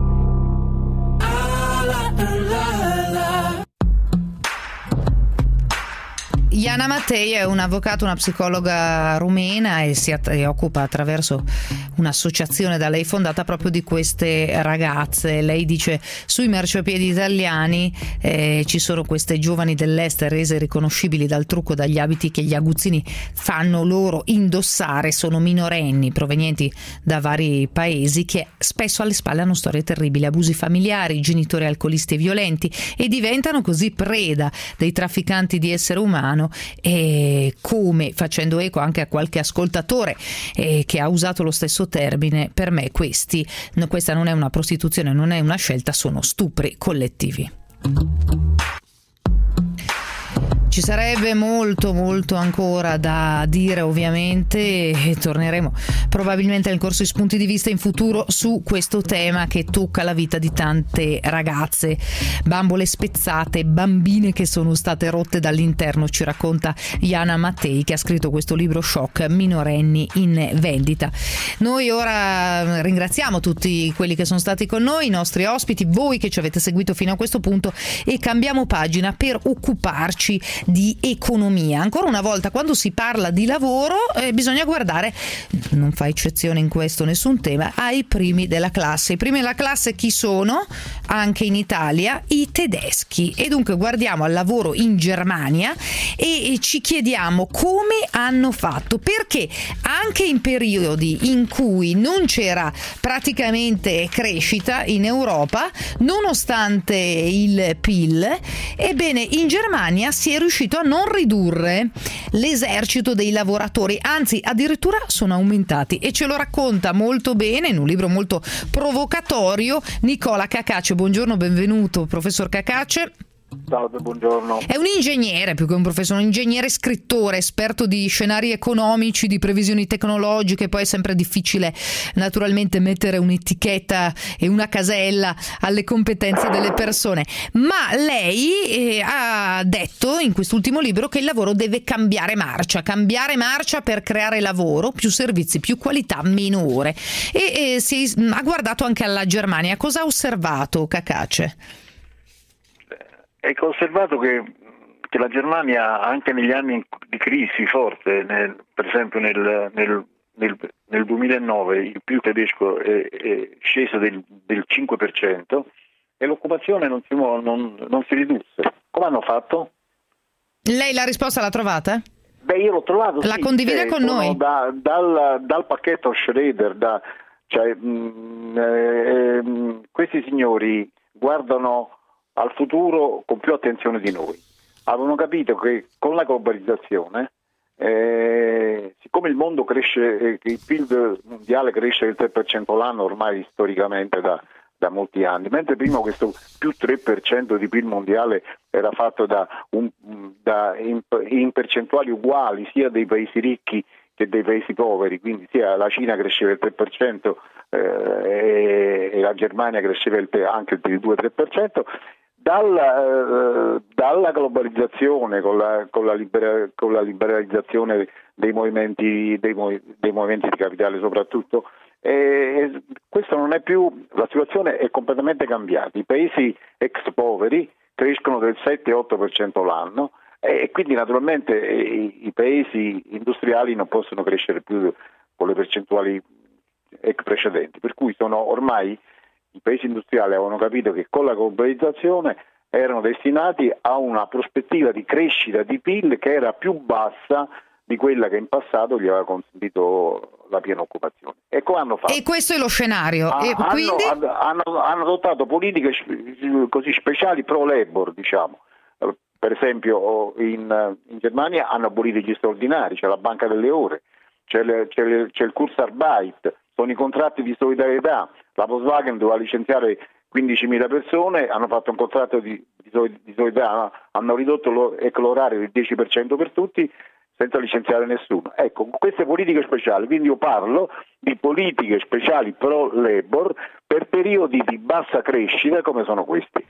Jana Matei è un avvocato, una psicologa rumena e si att- e occupa attraverso un'associazione da lei fondata proprio di queste ragazze. Lei dice: sui marciapiedi italiani eh, ci sono queste giovani dell'est rese riconoscibili dal trucco, dagli abiti che gli aguzzini fanno loro indossare. Sono minorenni provenienti da vari paesi che spesso alle spalle hanno storie terribili, abusi familiari, genitori alcolisti e violenti, e diventano così preda dei trafficanti di essere umano e come, facendo eco anche a qualche ascoltatore eh, che ha usato lo stesso termine, per me questi, no, questa non è una prostituzione, non è una scelta, sono stupri collettivi. Ci sarebbe molto molto ancora da dire, ovviamente, e torneremo probabilmente nel corso di Spunti di Vista in futuro su questo tema che tocca la vita di tante ragazze, bambole spezzate, bambine che sono state rotte dall'interno, ci racconta Jana Mattei, che ha scritto questo libro Shock, minorenni in vendita. Noi ora ringraziamo tutti quelli che sono stati con noi, i nostri ospiti, voi che ci avete seguito fino a questo punto, e cambiamo pagina per occuparci di economia. Ancora una volta, quando si parla di lavoro eh, bisogna guardare, non fa eccezione in questo nessun tema, ai primi della classe. I primi della classe chi sono? Anche in Italia i tedeschi, e dunque guardiamo al lavoro in Germania e, e ci chiediamo come hanno fatto, perché anche in periodi in cui non c'era praticamente crescita in Europa, nonostante il P I L, ebbene in Germania si è riuscito a non ridurre l'esercito dei lavoratori, anzi addirittura sono aumentati, e ce lo racconta molto bene in un libro molto provocatorio Nicola Cacace. Buongiorno, benvenuto professor Cacace. Salve, buongiorno. È un ingegnere, più che un professore, un ingegnere scrittore, esperto di scenari economici, di previsioni tecnologiche. Poi è sempre difficile naturalmente mettere un'etichetta e una casella alle competenze delle persone, ma lei eh, ha detto in quest'ultimo libro che il lavoro deve cambiare marcia, cambiare marcia per creare lavoro, più servizi, più qualità, meno ore, e, e si ha guardato anche alla Germania. Cosa ha osservato Cacace? È osservato che, che la Germania, anche negli anni di crisi forte, nel, per esempio nel, nel, nel, nel duemilanove il P I L tedesco è, è sceso del, del cinque per cento e l'occupazione non si, non, non si ridusse. Come hanno fatto? Lei la risposta l'ha trovata? Beh, io l'ho trovato. La sì, condivide cioè, con noi? Da, dal, dal pacchetto Schroeder, da, cioè, mh, eh, questi signori guardano al futuro con più attenzione di noi. Avevano capito che con la globalizzazione, eh, siccome il mondo cresce, eh, il P I L mondiale cresce del tre per cento l'anno ormai storicamente da, da molti anni, mentre prima questo più tre per cento di P I L mondiale era fatto da, un, da in, in percentuali uguali sia dei paesi ricchi che dei paesi poveri, quindi sia la Cina cresceva il tre per cento eh, e, e la Germania cresceva il, anche il due tre per cento. Dalla, eh, dalla globalizzazione, con la, con, la libera, con la liberalizzazione dei movimenti, dei, dei movimenti di capitale soprattutto, eh, questo non è più, la situazione è completamente cambiata. I paesi ex poveri crescono del sette otto per cento l'anno e quindi naturalmente i, i paesi industriali non possono crescere più con le percentuali ex precedenti, per cui sono ormai i paesi industriali avevano capito che con la globalizzazione erano destinati a una prospettiva di crescita di P I L che era più bassa di quella che in passato gli aveva consentito la piena occupazione. E come hanno fatto? E questo è lo scenario. Ah, e quindi... hanno, hanno, hanno adottato politiche così speciali pro labor, diciamo. Per esempio in, in Germania hanno abolito gli straordinari, c'è la banca delle ore, c'è, le, c'è, le, c'è il Kurzarbeit, sono i contratti di solidarietà. La Volkswagen doveva licenziare quindicimila persone, hanno fatto un contratto di, di solidarietà, hanno ridotto lo, l'orario del dieci per cento per tutti senza licenziare nessuno. Ecco, queste politiche speciali, quindi io parlo di politiche speciali pro labor per periodi di bassa crescita come sono questi.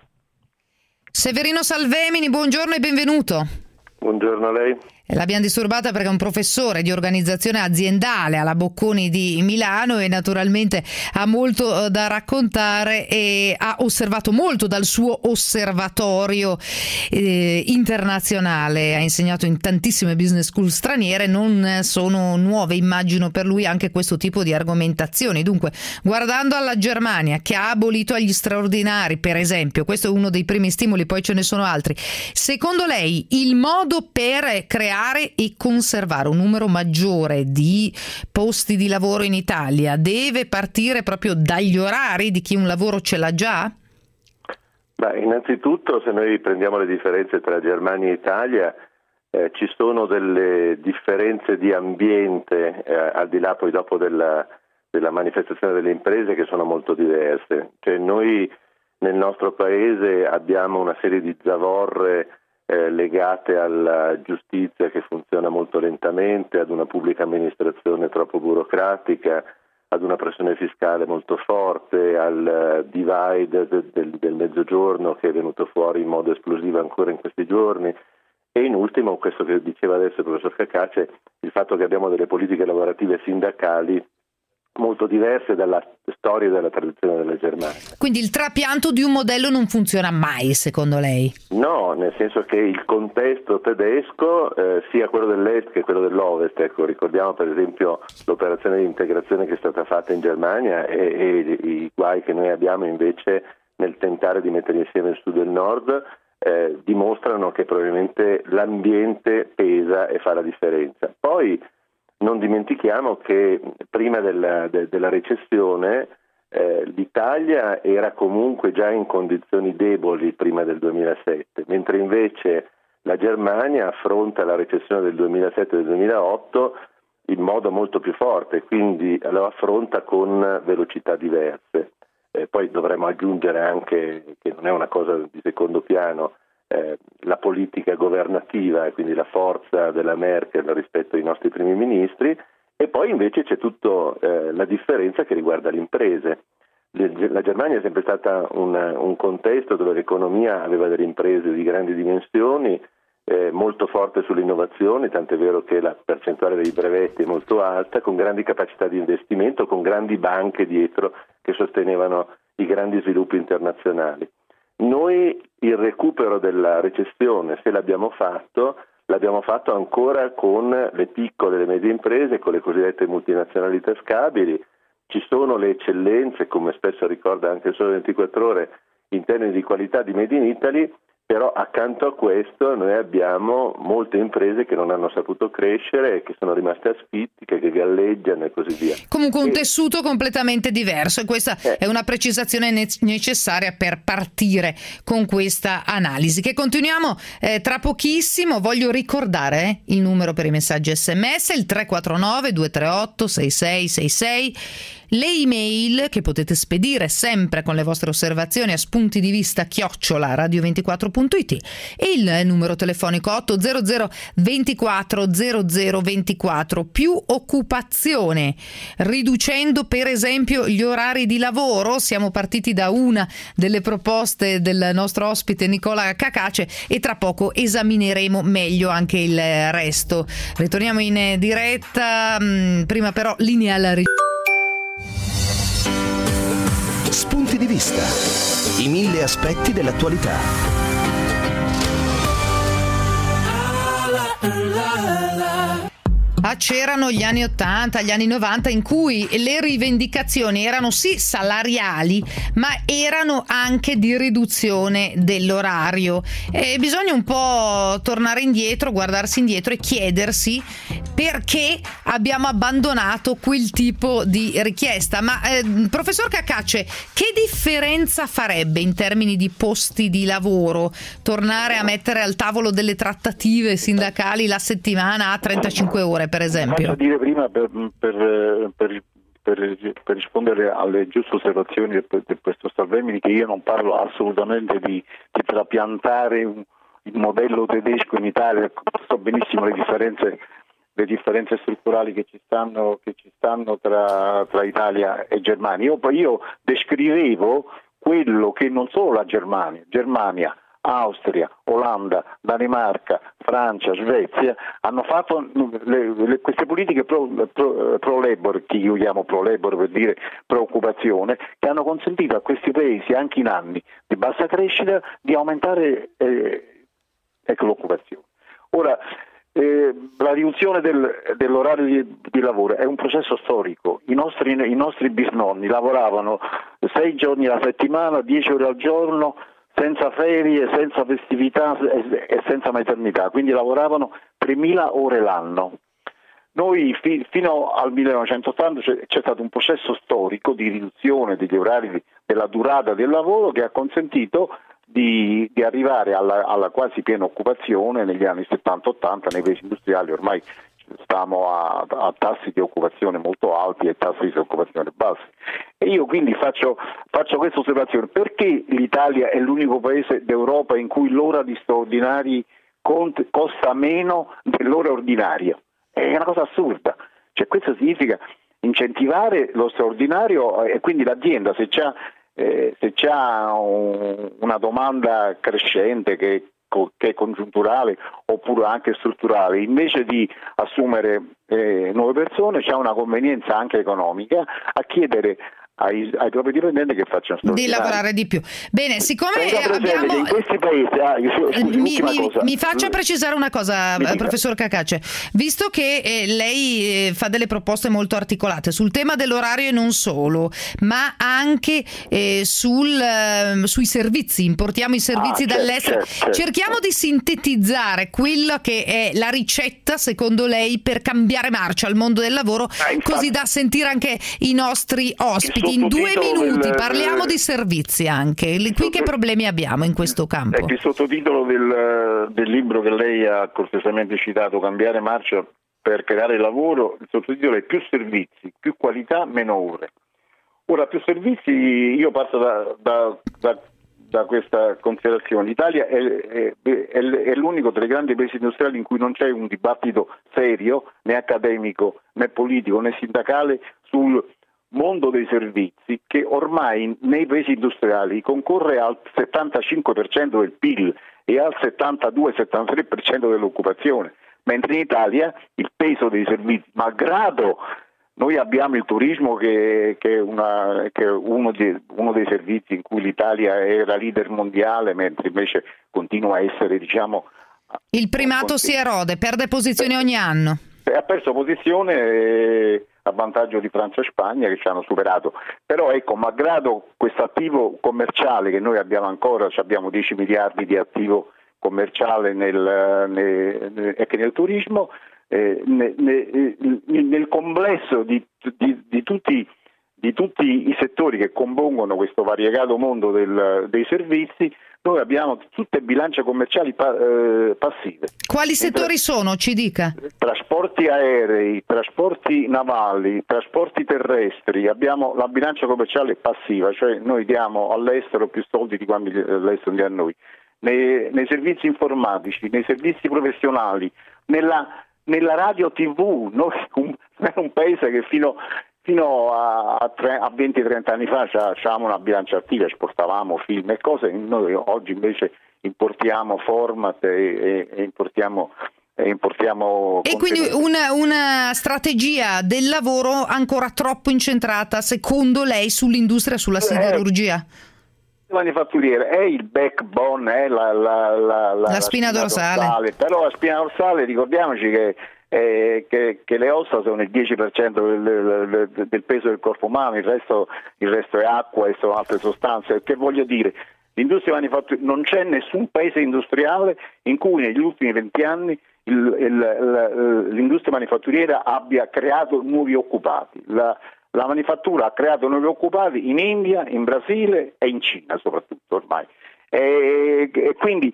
Severino Salvemini, buongiorno e benvenuto. Buongiorno a lei. L'abbiamo disturbata perché è un professore di organizzazione aziendale alla Bocconi di Milano e naturalmente ha molto da raccontare e ha osservato molto dal suo osservatorio eh, internazionale. Ha insegnato in tantissime business school straniere, non sono nuove, immagino, per lui anche questo tipo di argomentazioni. Dunque, guardando alla Germania che ha abolito agli straordinari, per esempio, questo è uno dei primi stimoli, poi ce ne sono altri. Secondo lei il modo per creare e conservare un numero maggiore di posti di lavoro in Italia deve partire proprio dagli orari di chi un lavoro ce l'ha già? Beh, innanzitutto, se noi prendiamo le differenze tra Germania e Italia, eh, ci sono delle differenze di ambiente eh, al di là poi dopo della, della manifestazione delle imprese che sono molto diverse. Cioè, noi nel nostro paese abbiamo una serie di zavorre eh, legate alla giustizia che funziona molto lentamente, ad una pubblica amministrazione troppo burocratica, ad una pressione fiscale molto forte, al divide del, del, del mezzogiorno che è venuto fuori in modo esplosivo ancora in questi giorni, e in ultimo questo che diceva adesso il professor Cacace, il fatto che abbiamo delle politiche lavorative sindacali molto diverse dalla storia e dalla tradizione della Germania. Quindi il trapianto di un modello non funziona mai, secondo lei? No, nel senso che il contesto tedesco, eh, sia quello dell'est che quello dell'ovest, ecco, ricordiamo per esempio l'operazione di integrazione che è stata fatta in Germania e, e i guai che noi abbiamo invece nel tentare di mettere insieme il sud e il nord, eh, dimostrano che probabilmente l'ambiente pesa e fa la differenza. Poi non dimentichiamo che prima della, de, della recessione eh, l'Italia era comunque già in condizioni deboli prima del duemilasette, mentre invece la Germania affronta la recessione del duemilasette e del duemilaotto in modo molto più forte, quindi lo affronta con velocità diverse. Eh, poi dovremmo aggiungere anche, che non è una cosa di secondo piano, Eh, la politica governativa e quindi la forza della Merkel rispetto ai nostri primi ministri, e poi invece c'è tutta eh, la differenza che riguarda le imprese. Le, la Germania è sempre stata un, un contesto dove l'economia aveva delle imprese di grandi dimensioni, eh, molto forte sull'innovazione, tant'è vero che la percentuale dei brevetti è molto alta, con grandi capacità di investimento, con grandi banche dietro che sostenevano i grandi sviluppi internazionali. Noi il recupero della recessione, se l'abbiamo fatto, l'abbiamo fatto ancora con le piccole e le medie imprese, con le cosiddette multinazionali tascabili. Ci sono le eccellenze, come spesso ricorda anche il Sole ventiquattro Ore, in termini di qualità di Made in Italy, però accanto a questo noi abbiamo molte imprese che non hanno saputo crescere, che sono rimaste asfittiche, che galleggiano e così via. Comunque un e... tessuto completamente diverso, e questa eh. è una precisazione ne- necessaria per partire con questa analisi, che continuiamo eh, tra pochissimo. Voglio ricordare eh, il numero per i messaggi sms, il tre quattro nove due tre otto sei sei sei sei, le email che potete spedire sempre con le vostre osservazioni a spunti di vista chiocciola radio ventiquattro punto it, e il numero telefonico otto zero zero ventiquattro zero zero ventiquattro. Più occupazione, riducendo per esempio gli orari di lavoro. Siamo partiti da una delle proposte del nostro ospite Nicola Cacace e tra poco esamineremo meglio anche il resto. Ritorniamo in diretta, prima però linea alla ricerca. Spunti di vista, i mille aspetti dell'attualità. Ah, c'erano gli anni ottanta, gli anni novanta in cui le rivendicazioni erano sì salariali, ma erano anche di riduzione dell'orario. E bisogna un po' tornare indietro, guardarsi indietro e chiedersi perché abbiamo abbandonato quel tipo di richiesta. Ma eh, professor Cacace, che differenza farebbe in termini di posti di lavoro tornare a mettere al tavolo delle trattative sindacali la settimana a trentacinque ore, per esempio? Faccio dire prima per, per, per, per, per rispondere alle giuste osservazioni del, del professor Salvemini, che io non parlo assolutamente di, di trapiantare un, il modello tedesco in Italia. So benissimo le differenze le differenze strutturali che ci stanno, che ci stanno tra, tra Italia e Germania. Io, io descrivevo quello che non solo la Germania, Germania, Austria, Olanda, Danimarca, Francia, Svezia hanno fatto le, le, queste politiche pro, pro, pro labor, che io chiamo pro labor per dire preoccupazione, che hanno consentito a questi paesi anche in anni di bassa crescita di aumentare eh, ecco, l'occupazione. Ora, Eh, la riduzione del, dell'orario di, di lavoro è un processo storico. I nostri, i nostri bisnonni lavoravano sei giorni alla settimana, dieci ore al giorno, senza ferie, senza festività e, e senza maternità, quindi lavoravano tremila ore l'anno. Noi fi, fino al millenovecentottanta c'è, c'è stato un processo storico di riduzione degli orari, della durata del lavoro, che ha consentito di, di arrivare alla, alla quasi piena occupazione negli anni settanta ottanta nei paesi industriali. Ormai stiamo a, a tassi di occupazione molto alti e tassi di occupazione bassi. E io quindi faccio, faccio questa osservazione: perché l'Italia è l'unico paese d'Europa in cui l'ora di straordinari cont- costa meno dell'ora ordinaria? È una cosa assurda. Cioè, questo significa incentivare lo straordinario, e quindi l'azienda, se c'ha, eh, se c'ha un, una domanda crescente che che è congiunturale oppure anche strutturale, invece di assumere eh, nuove persone, c'è una convenienza anche economica a chiedere ai, ai propri dipendenti che facciano di lavorare di più. Bene, siccome abbiamo in questi paesi, ah, mi, mi, mi faccia precisare una cosa, mi professor Cacace, visto che eh, lei eh, fa delle proposte molto articolate sul tema dell'orario e non solo, ma anche eh, sul, eh, sui servizi, importiamo i servizi ah, dall'estero, certo, certo. Cerchiamo di sintetizzare quella che è la ricetta secondo lei per cambiare marcia al mondo del lavoro, ah, così da sentire anche i nostri ospiti. In due minuti del, parliamo di servizi anche. Qui che problemi abbiamo in questo campo? Ecco, il sottotitolo del, del libro che lei ha cortesemente citato, Cambiare marcia per creare lavoro, il sottotitolo è Più servizi, più qualità, meno ore. Ora, più servizi, io parto da, da, da, da questa considerazione. L'Italia è, è, è, è l'unico tra i grandi paesi industriali in cui non c'è un dibattito serio, né accademico, né politico, né sindacale, sul mondo dei servizi, che ormai nei paesi industriali concorre al settantacinque per cento del P I L e al settantadue settantatré per cento dell'occupazione, mentre in Italia il peso dei servizi, malgrado noi abbiamo il turismo che, che, è, una, che è uno, di, uno dei servizi in cui l'Italia era leader mondiale, mentre invece continua a essere, diciamo, il primato si erode, perde posizione ogni anno. Ha perso posizione eh, a vantaggio di Francia e Spagna, che ci hanno superato. Però ecco, malgrado questo attivo commerciale che noi abbiamo ancora, abbiamo dieci miliardi di attivo commerciale nel, nel, nel, nel, nel turismo, eh, nel, nel, nel complesso di, di, di, tutti, di tutti i settori che compongono questo variegato mondo del, dei servizi, noi abbiamo tutte bilance commerciali pa- eh, passive. Quali settori tra- sono? Ci dica. Trasporti aerei, trasporti navali, trasporti terrestri, abbiamo la bilancia commerciale passiva, cioè noi diamo all'estero più soldi di quanti l'estero dia a noi. Nei, nei servizi informatici, nei servizi professionali, nella, nella radio tivù, noi un, un paese che fino Fino a, a venti trenta anni fa avevamo una bilancia attiva, esportavamo film e cose, noi oggi invece importiamo format e, e, e importiamo, e importiamo e quindi una, una strategia del lavoro ancora troppo incentrata, secondo lei, sull'industria, sulla siderurgia? Il manifatturiere è il backbone, è la, la, la, la, la spina, la spina dorsale. dorsale, però la spina dorsale, ricordiamoci che Eh, che, che le ossa sono il dieci per cento del, del, del peso del corpo umano, il resto, il resto è acqua e sono altre sostanze. Che voglio dire, l'industria manifatturiera, non c'è nessun paese industriale in cui negli ultimi venti anni il, il, l'industria manifatturiera abbia creato nuovi occupati. La, la manifattura ha creato nuovi occupati in India, in Brasile e in Cina soprattutto ormai. E, e quindi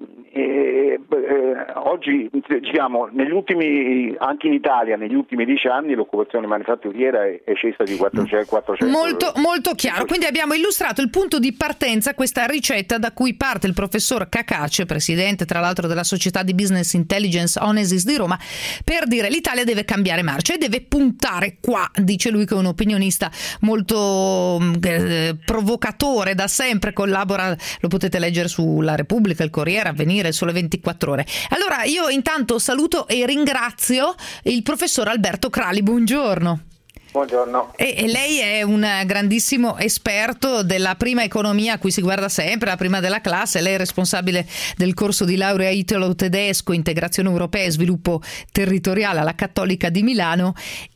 Eh, eh, oggi diciamo negli ultimi, anche in Italia negli ultimi dieci anni l'occupazione manifatturiera è, è scesa di quattrocento, quattrocento. Molto, molto chiaro. Quindi abbiamo illustrato il punto di partenza, questa ricetta da cui parte il professor Cacace, presidente tra l'altro della società di business intelligence Onesis di Roma, per dire l'Italia deve cambiare marcia e deve puntare qua, dice lui che è un opinionista molto eh, provocatore da sempre, collabora, lo potete leggere sulla Repubblica, il Corriere, Avvenire, Sole ventiquattro Ore. Allora io intanto saluto e ringrazio il professor Alberto Crali, buongiorno. Buongiorno. E, e lei è un grandissimo esperto della prima economia a cui si guarda sempre, la prima della classe. Lei è responsabile del corso di laurea italo-tedesco, integrazione europea e sviluppo territoriale alla Cattolica di Milano,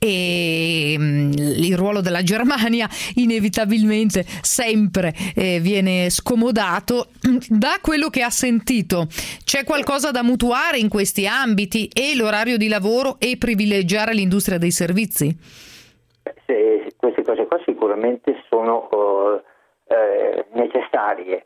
e mh, il ruolo della Germania inevitabilmente sempre eh, viene scomodato. Da quello che ha sentito, c'è qualcosa da mutuare in questi ambiti, e l'orario di lavoro, e privilegiare l'industria dei servizi? Se, queste cose qua sicuramente sono uh, eh, necessarie,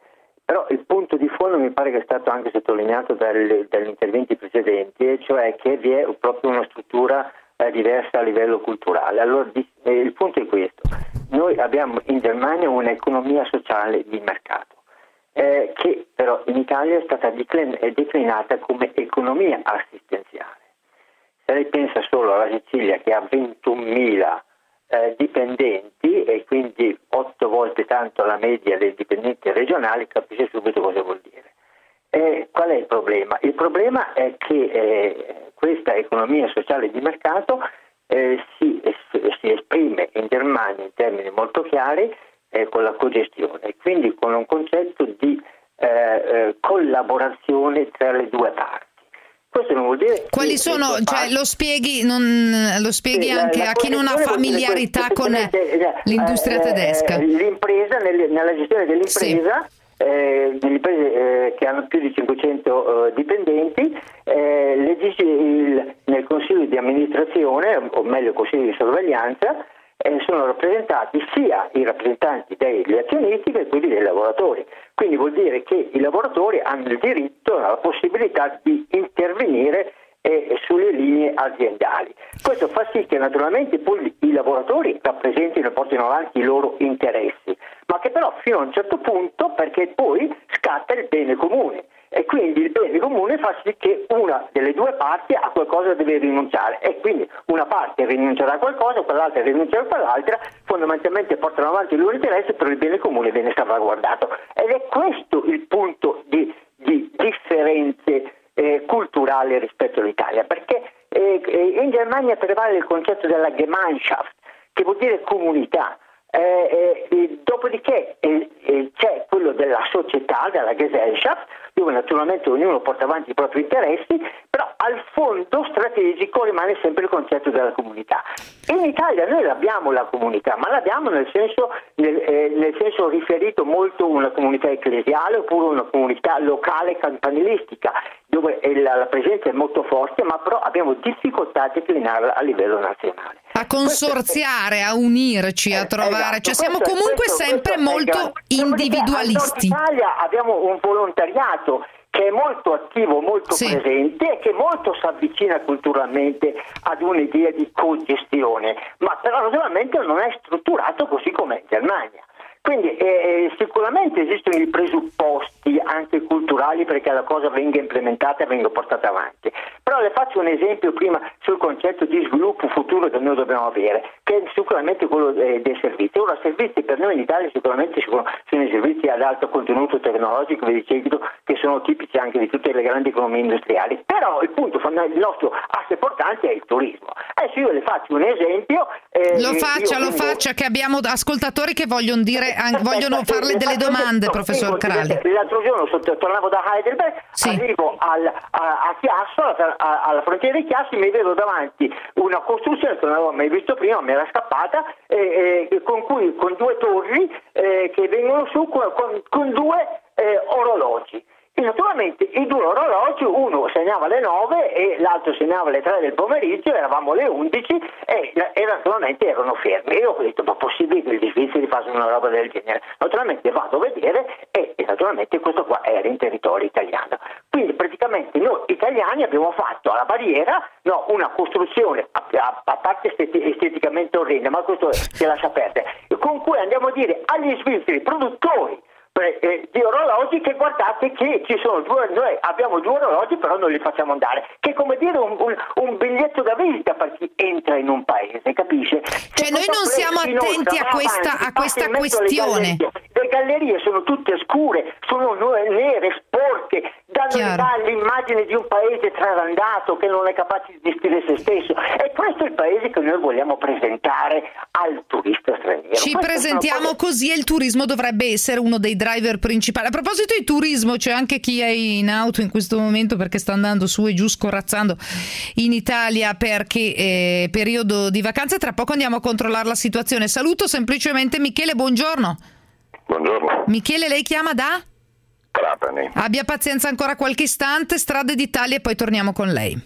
Però il punto di fondo mi pare che è stato anche sottolineato dal, dagli interventi precedenti, e cioè che vi è proprio una struttura eh, diversa a livello culturale. Allora di, eh, il punto è questo: noi abbiamo in Germania un'economia sociale di mercato, eh, che però in Italia è stata declin- è declinata come economia assistenziale. Se lei pensa solo alla Sicilia, che ha ventunomila eh, dipendenti e quindi otto volte tanto la media dei dipendenti regionali, capisce subito cosa vuol dire. Eh, qual è il problema? Il problema è che eh, questa economia sociale di mercato eh, si, si esprime in Germania in termini molto chiari eh, con la cogestione, quindi con un concetto di eh, eh, collaborazione tra le due parti. Questo non vuol dire quali sono, cioè lo spieghi, non, lo spieghi sì, anche la, la a chi non ha familiarità con l'industria eh, tedesca. L'impresa, nel, nella gestione dell'impresa, sì. eh, delle imprese eh, che hanno più di cinquecento eh, dipendenti, eh, le, il, nel consiglio di amministrazione, o meglio consiglio di sorveglianza, eh, sono rappresentati sia i rappresentanti degli azionisti che quelli dei lavoratori. Quindi vuol dire che i lavoratori hanno il diritto, la possibilità di intervenire eh, sulle linee aziendali. Questo fa sì che naturalmente poi i lavoratori rappresentino e portino avanti i loro interessi, ma che però fino a un certo punto, perché poi scatta il bene comune. E quindi il bene comune fa sì che una delle due parti a qualcosa deve rinunciare, e quindi una parte rinuncerà a qualcosa, quell'altra rinuncerà a quell'altra, fondamentalmente portano avanti i loro interessi, però il bene comune viene salvaguardato. Ed è questo il punto di, di differenze eh, culturali rispetto all'Italia, perché eh, in Germania prevale il concetto della Gemeinschaft, che vuol dire comunità. Eh, eh, dopodiché eh, eh, c'è quello della società, della Gesellschaft, dove naturalmente ognuno porta avanti i propri interessi, però al fondo strategico rimane sempre il concetto della comunità. In Italia noi abbiamo la comunità, ma l'abbiamo nel senso, nel, eh, nel senso riferito molto a una comunità ecclesiale oppure una comunità locale campanilistica, dove la, la presenza è molto forte, ma però abbiamo difficoltà a declinarla a livello nazionale. A consorziare, a unirci, a trovare, esatto, cioè siamo comunque questo, sempre questo molto individualisti. In Italia abbiamo un volontariato che è molto attivo, molto sì. presente, e che molto si avvicina culturalmente ad un'idea di cogestione, ma però naturalmente non è strutturato così come in Germania. Quindi eh, sicuramente esistono i presupposti anche culturali perché la cosa venga implementata e venga portata avanti. Però le faccio un esempio prima sul concetto di sviluppo futuro che noi dobbiamo avere, che è sicuramente quello dei, dei servizi. Ora, servizi per noi in Italia sicuramente sono i servizi ad alto contenuto tecnologico, vi dicevo, che sono tipici anche di tutte le grandi economie industriali. Però il punto, il nostro asse portante è il turismo. Adesso io le faccio un esempio. Eh, lo faccia, lo faccia, che abbiamo ascoltatori che vogliono dire, anche, vogliono farle delle domande, professor Cralli. L'altro giorno tornavo da Heidelberg, sì. arrivo al, a, a Chiasso, a, alla frontiera di Chiasso, mi vedo davanti una costruzione che non avevo mai visto prima, mi era scappata, eh, eh, con, cui, con due torri eh, che vengono su con, con, con due eh, orologi. E naturalmente i due orologi, uno segnava le nove e l'altro segnava le tre del pomeriggio, eravamo alle undici e, e naturalmente erano fermi. E io ho detto, ma possibile che gli svizzeri facciano una roba del genere? Naturalmente vado a vedere e, e naturalmente questo qua era in territorio italiano. Quindi praticamente noi italiani abbiamo fatto alla barriera no, una costruzione, a, a, a parte esteti, esteticamente orrenda, ma questo si lascia perdere, con cui andiamo a dire agli svizzeri produttori di orologi che guardate che ci sono due, noi abbiamo due orologi però non li facciamo andare, che è come dire un, un, un biglietto da visita per chi entra in un paese, capisce? Cioè noi non siamo attenti a questa, a questa questione. Le gallerie. le gallerie sono tutte scure, sono nere, sporche, danno l'immagine di un paese trasandato che non è capace di gestire se stesso, e questo è il paese che noi vogliamo presentare al turista straniero. Ci Queste presentiamo così e il turismo dovrebbe essere uno dei driver principali. A proposito di turismo, c'è anche chi è in auto in questo momento perché sta andando su e giù scorazzando in Italia perché è periodo di vacanze. Tra poco andiamo a controllare la situazione. Saluto semplicemente Michele, buongiorno. Buongiorno. Michele, lei chiama da? Trapani. Abbia pazienza ancora qualche istante, Strade d'Italia e poi torniamo con lei.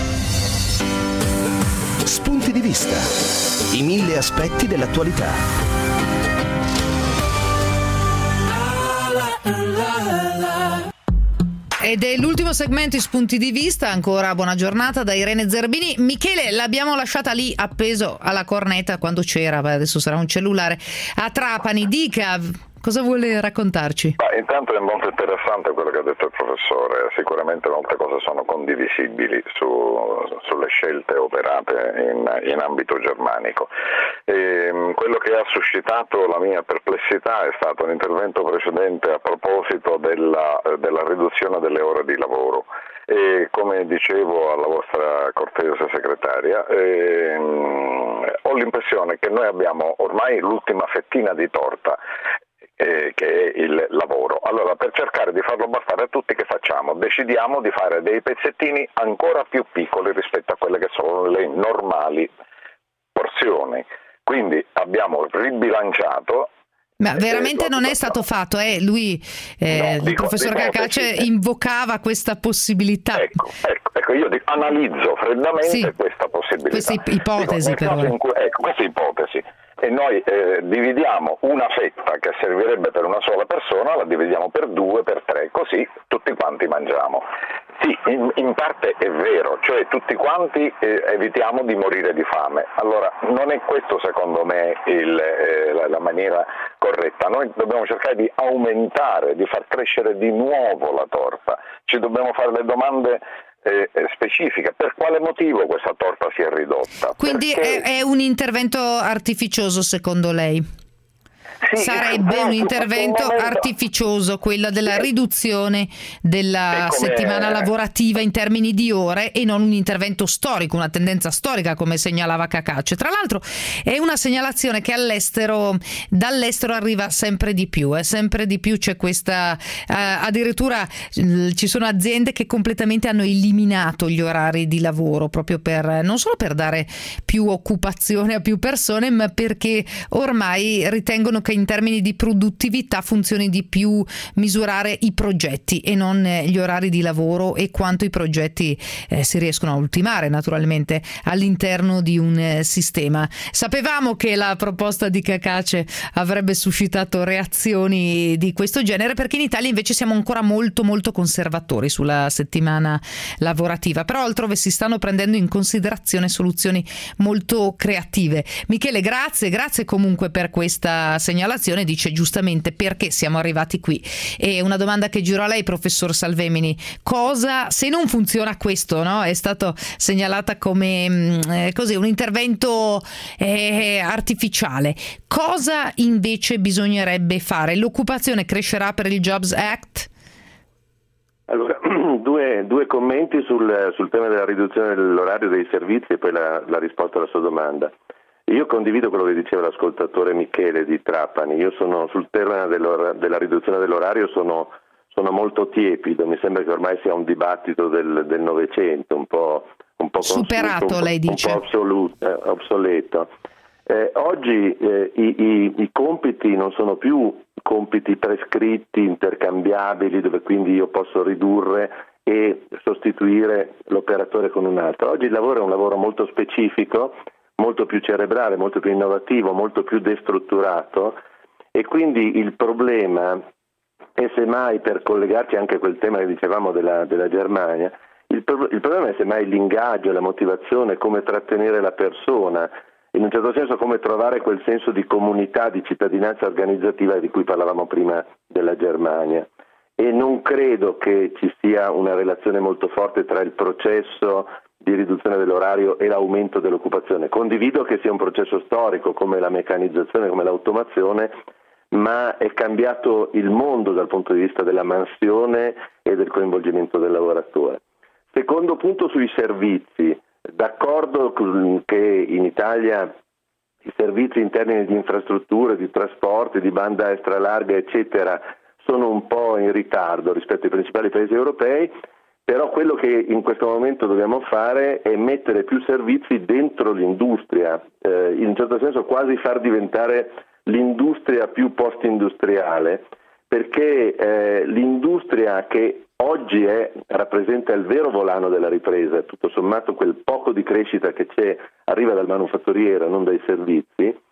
Spunti di vista, i mille aspetti dell'attualità. Ed è l'ultimo segmento, i spunti di vista. Ancora buona giornata da Irene Zerbini. Michele, l'abbiamo lasciata lì appeso alla cornetta quando c'era, adesso sarà un cellulare, a Trapani. Dica, cosa vuole raccontarci? Ma intanto è molto interessante quello che ha detto il professore, sicuramente molte cose sono condivisibili su, sulle scelte operate in, in ambito germanico. E, quello che ha suscitato la mia perplessità è stato un intervento precedente a proposito della, della riduzione delle ore di lavoro. E come dicevo alla vostra cortese segretaria, ehm, ho l'impressione che noi abbiamo ormai l'ultima fettina di torta, Eh, che è il lavoro. Allora, per cercare di farlo bastare a tutti, che facciamo? Decidiamo di fare dei pezzettini ancora più piccoli rispetto a quelle che sono le normali porzioni. Quindi abbiamo ribilanciato. Ma veramente eh, non è stato fatto, eh? Lui, eh, no, il dico, professor Cacace, invocava questa possibilità. Ecco, ecco, ecco io dico, analizzo freddamente sì, questa possibilità. Questa ipotesi dico, però. In cui, ecco, questa ipotesi. E noi eh, dividiamo una fetta che servirebbe per una sola persona, la dividiamo per due, per tre, così tutti quanti mangiamo. Sì, in, in parte è vero, cioè tutti quanti eh, evitiamo di morire di fame. Allora, non è questo secondo me il, eh, la, la maniera corretta. Noi dobbiamo cercare di aumentare, di far crescere di nuovo la torta. Ci dobbiamo fare le domande Eh, specifica, per quale motivo questa torta si è ridotta. Quindi Perché... è, è un intervento artificioso secondo lei? Sì, sarebbe un intervento artificioso quello della riduzione della settimana lavorativa in termini di ore e non un intervento storico, una tendenza storica come segnalava Cacace. Tra l'altro è una segnalazione che all'estero, dall'estero arriva sempre di più, eh, sempre di più c'è questa, eh, addirittura eh, ci sono aziende che completamente hanno eliminato gli orari di lavoro proprio per, non solo per dare più occupazione a più persone, ma perché ormai ritengono che in termini di produttività funzioni di più misurare i progetti e non gli orari di lavoro e quanto i progetti eh, si riescono a ultimare naturalmente all'interno di un eh, sistema. Sapevamo che la proposta di Cacace avrebbe suscitato reazioni di questo genere, perché in Italia invece siamo ancora molto molto conservatori sulla settimana lavorativa, però altrove si stanno prendendo in considerazione soluzioni molto creative. Michele, grazie, grazie comunque per questa segnalazione. Dice giustamente perché siamo arrivati qui, e una domanda che giro a lei, professor Salvemini: cosa, se non funziona questo, no? È stato segnalata come eh, così un intervento eh, artificiale, cosa invece bisognerebbe fare? L'occupazione crescerà per il Jobs Act? Allora, due, due commenti sul, sul tema della riduzione dell'orario dei servizi e poi la, la risposta alla sua domanda. Io condivido quello che diceva l'ascoltatore Michele di Trapani. Io sono sul tema della riduzione dell'orario, sono, sono molto tiepido, mi sembra che ormai sia un dibattito del, del Novecento, un po', un po' superato, consueto, lei un dice. Un po' assoluto, eh, obsoleto. Eh, oggi eh, i, i, i compiti non sono più compiti prescritti, intercambiabili, dove quindi io posso ridurre e sostituire l'operatore con un altro. Oggi il lavoro è un lavoro molto specifico, molto più cerebrale, molto più innovativo, molto più destrutturato, e quindi il problema è, semmai, per collegarci anche a quel tema che dicevamo della, della Germania, il, pro- il problema è semmai l'ingaggio, la motivazione, come trattenere la persona, in un certo senso come trovare quel senso di comunità, di cittadinanza organizzativa di cui parlavamo prima della Germania. E non credo che ci sia una relazione molto forte tra il processo di riduzione dell'orario e l'aumento dell'occupazione. Condivido che sia un processo storico come la meccanizzazione, come l'automazione, ma è cambiato il mondo dal punto di vista della mansione e del coinvolgimento del lavoratore. Secondo punto sui servizi, d'accordo che in Italia i servizi in termini di infrastrutture, di trasporti, di banda extralarga, eccetera, sono un po' in ritardo rispetto ai principali paesi europei, però quello che in questo momento dobbiamo fare è mettere più servizi dentro l'industria, eh, in un certo senso quasi far diventare l'industria più post-industriale, perché eh, l'industria che oggi è, rappresenta il vero volano della ripresa, tutto sommato quel poco di crescita che c'è arriva dal manufatturiero, non dai servizi,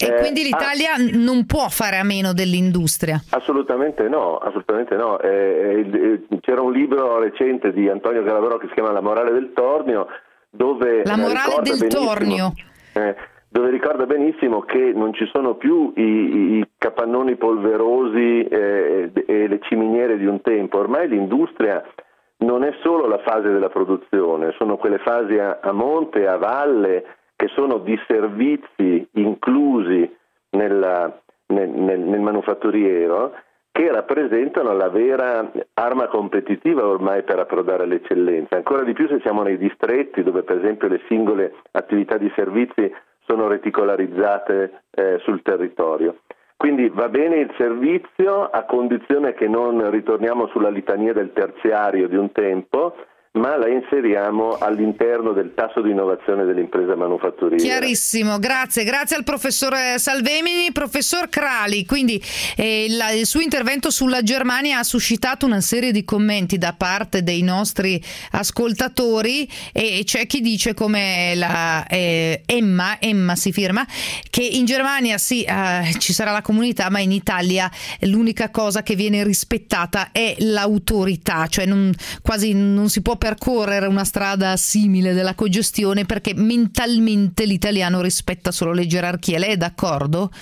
E eh, quindi l'Italia ah, non può fare a meno dell'industria? Assolutamente no, assolutamente no. Eh, eh, c'era un libro recente di Antonio Calabrò che si chiama La morale del tornio, dove La morale del tornio. Eh, dove ricorda benissimo che non ci sono più i, i capannoni polverosi eh, e le ciminiere di un tempo. Ormai l'industria non è solo la fase della produzione, sono quelle fasi a, a monte, a valle, che sono di servizi inclusi nella, nel, nel, nel manufatturiero, che rappresentano la vera arma competitiva ormai per approdare all'eccellenza. Ancora di più se siamo nei distretti dove per esempio le singole attività di servizi sono reticolarizzate eh, sul territorio. Quindi va bene il servizio a condizione che non ritorniamo sulla litania del terziario di un tempo, ma la inseriamo all'interno del tasso di innovazione dell'impresa manufatturiera. Chiarissimo, grazie, grazie al professor Salvemini. Professor Crali, quindi eh, la, il suo intervento sulla Germania ha suscitato una serie di commenti da parte dei nostri ascoltatori e c'è chi dice come la eh, Emma, Emma si firma, che in Germania sì eh, ci sarà la comunità, ma in Italia l'unica cosa che viene rispettata è l'autorità, cioè non, quasi non si può percorrere una strada simile della cogestione perché mentalmente l'italiano rispetta solo le gerarchie. Lei è d'accordo?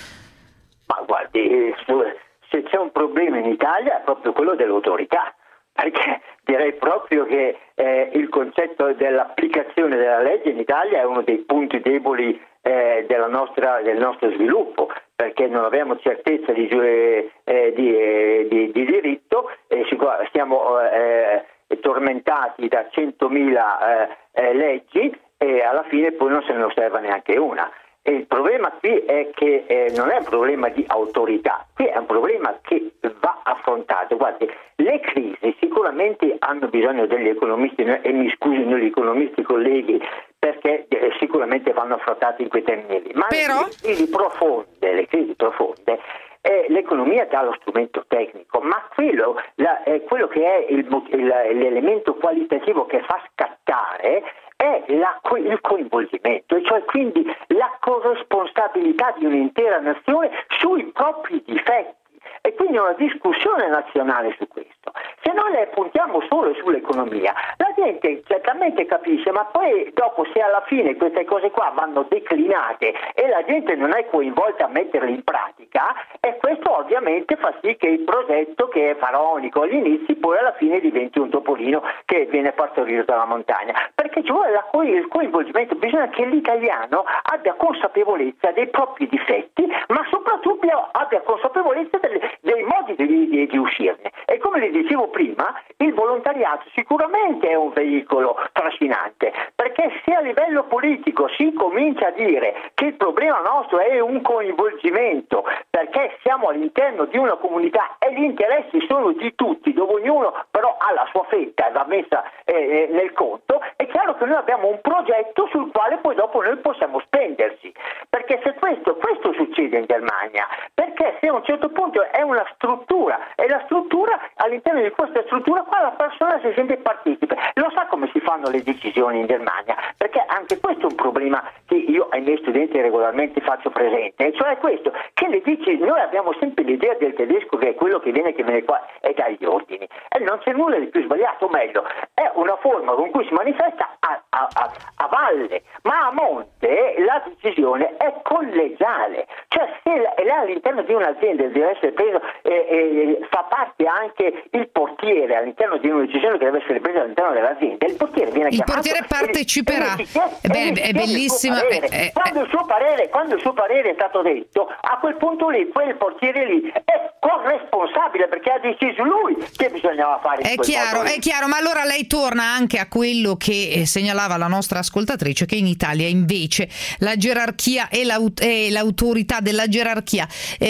Ma guardi, se c'è un problema in Italia è proprio quello dell'autorità, perché direi proprio che eh, il concetto dell'applicazione della legge in Italia è uno dei punti deboli eh, della nostra, del nostro sviluppo, perché non abbiamo certezza di, eh, di, eh, di, di diritto e stiamo eh, tormentati da centomila eh, eh, leggi e alla fine poi non se ne osserva neanche una. E il problema qui è che eh, non è un problema di autorità, qui è un problema che va affrontato. Guardi, le crisi sicuramente hanno bisogno degli economisti, e mi scusino gli economisti colleghi, perché eh, sicuramente vanno affrontate in quei termini lì, ma Però... le crisi profonde, le crisi profonde Eh, l'economia dà lo strumento tecnico, ma quello, la, eh, quello che è il, il, l'elemento qualitativo che fa scattare è la, il coinvolgimento, e cioè quindi la corresponsabilità di un'intera nazione sui propri difetti. E quindi una discussione nazionale su questo. Se noi le puntiamo solo sull'economia, la gente certamente capisce, ma poi dopo se alla fine queste cose qua vanno declinate e la gente non è coinvolta a metterle in pratica, e questo ovviamente fa sì che il progetto, che è faraonico agli inizi, poi alla fine diventi un topolino che viene partorito dalla montagna. Perché ci vuole la co- il coinvolgimento, bisogna che l'italiano abbia consapevolezza dei propri difetti, ma soprattutto abbia consapevolezza delle dei modi di, di, di uscirne. E come le dicevo prima, il volontariato sicuramente è un veicolo trascinante, perché se a livello politico si comincia a dire che il problema nostro è un coinvolgimento, perché siamo all'interno di una comunità e gli interessi sono di tutti, dove ognuno però ha la sua fetta e va messa eh, nel conto, è chiaro che noi abbiamo un progetto sul quale poi dopo noi possiamo spendersi, perché se questo, questo succede in Germania, perché se a un certo punto è una struttura e la struttura, all'interno di questa struttura qua la persona si sente partecipe, lo sa come si fanno le decisioni in Germania, perché anche questo è un problema che io ai miei studenti regolarmente faccio presente, e cioè questo, che le dici, noi abbiamo sempre l'idea del tedesco che è quello che viene che viene qua e dà gli ordini, e non c'è nulla di più sbagliato, o meglio, è una forma con cui si manifesta a, a, a, a valle, ma a monte la decisione è collegiale, cioè se è all'interno di un'azienda deve essere preso, eh, eh, fa parte anche il portiere all'interno di una decisione che deve essere presa all'interno dell'azienda, il portiere viene il chiamato, portiere parteciperà e, e Beh, è bellissimo il eh, quando, eh, il suo parere, quando il suo parere è stato detto, a quel punto lì quel portiere lì è corresponsabile, perché ha deciso lui che bisognava fare. È chiaro, è chiaro, ma allora lei torna anche a quello che segnalava la nostra ascoltatrice, che in Italia invece la gerarchia e, l'aut- e l'autorità della gerarchia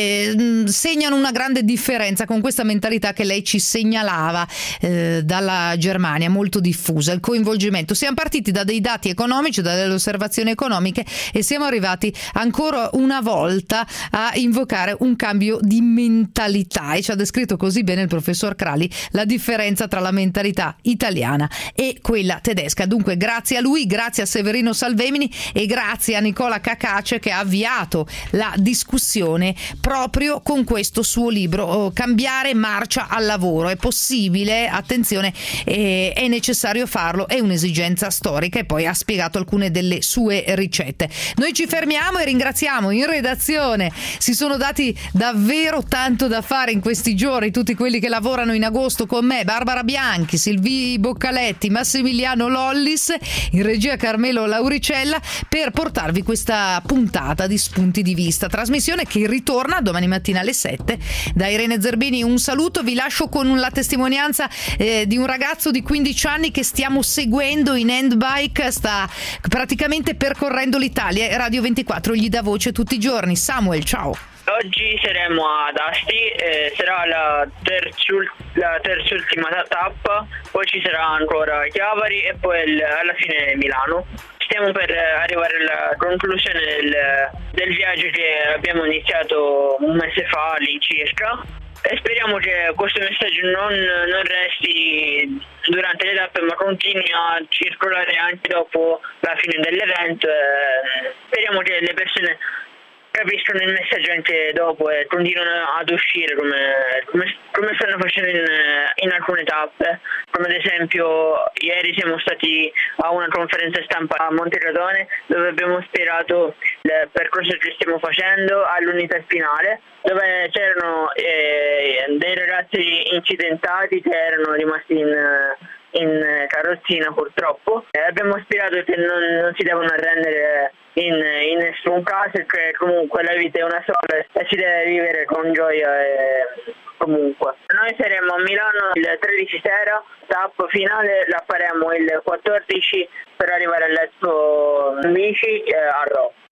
eh, segnano una grande differenza con questa mentalità che lei ci segnalava eh, dalla Germania, molto diffusa, il coinvolgimento. Siamo partiti da dei dati economici, da delle osservazioni economiche, economiche e siamo arrivati ancora una volta a invocare un cambio di mentalità, e ci ha descritto così bene il professor Crali la differenza tra la mentalità italiana e quella tedesca. Dunque grazie a lui, grazie a Severino Salvemini e grazie a Nicola Cacace che ha avviato la discussione proprio con questo suo libro, oh, Cambiare marcia al lavoro. È possibile, attenzione, eh, è necessario farlo, è un'esigenza storica, e poi ha spiegato alcune delle sue ricette. Noi ci fermiamo e ringraziamo in redazione, si sono dati davvero tanto da fare in questi giorni tutti quelli che lavorano in agosto con me: Barbara Bianchi, Silvi Boccaletti, Massimiliano Lollis, in regia Carmelo Lauricella, per portarvi questa puntata di Spunti di Vista, trasmissione che ritorna domani mattina alle sette. Da Irene Zerbini un saluto, vi lascio con la testimonianza eh, di un ragazzo di quindici anni che stiamo seguendo in handbike, sta praticamente percorrendo l'Italia, Radio ventiquattro gli dà voce tutti i giorni. Samuel, ciao. Oggi saremo ad Asti, eh, sarà la, terzul- la terzultima tappa, poi ci sarà ancora Chiavari e poi il, alla fine Milano. Stiamo per arrivare alla conclusione del, del viaggio che abbiamo iniziato un mese fa all'incirca, e speriamo che questo messaggio non, non resti durante le tappe ma continui a circolare anche dopo la fine dell'evento. Eh, speriamo che le persone capiscono il messaggio anche dopo e continuano ad uscire come, come, come stanno facendo in, in alcune tappe, come ad esempio ieri siamo stati a una conferenza stampa a Monteradone dove abbiamo spiegato il percorso che stiamo facendo all'unità spinale, dove c'erano eh, dei ragazzi incidentati che erano rimasti in, in carrozzina purtroppo. E abbiamo spiegato che non, non si devono arrendere in, in nessun caso, e che comunque la vita è una sola e si deve vivere con gioia. E comunque noi saremo a Milano il tredici sera, tappa finale la faremo il quattordici per arrivare all'Expo Bici eh, a Rho.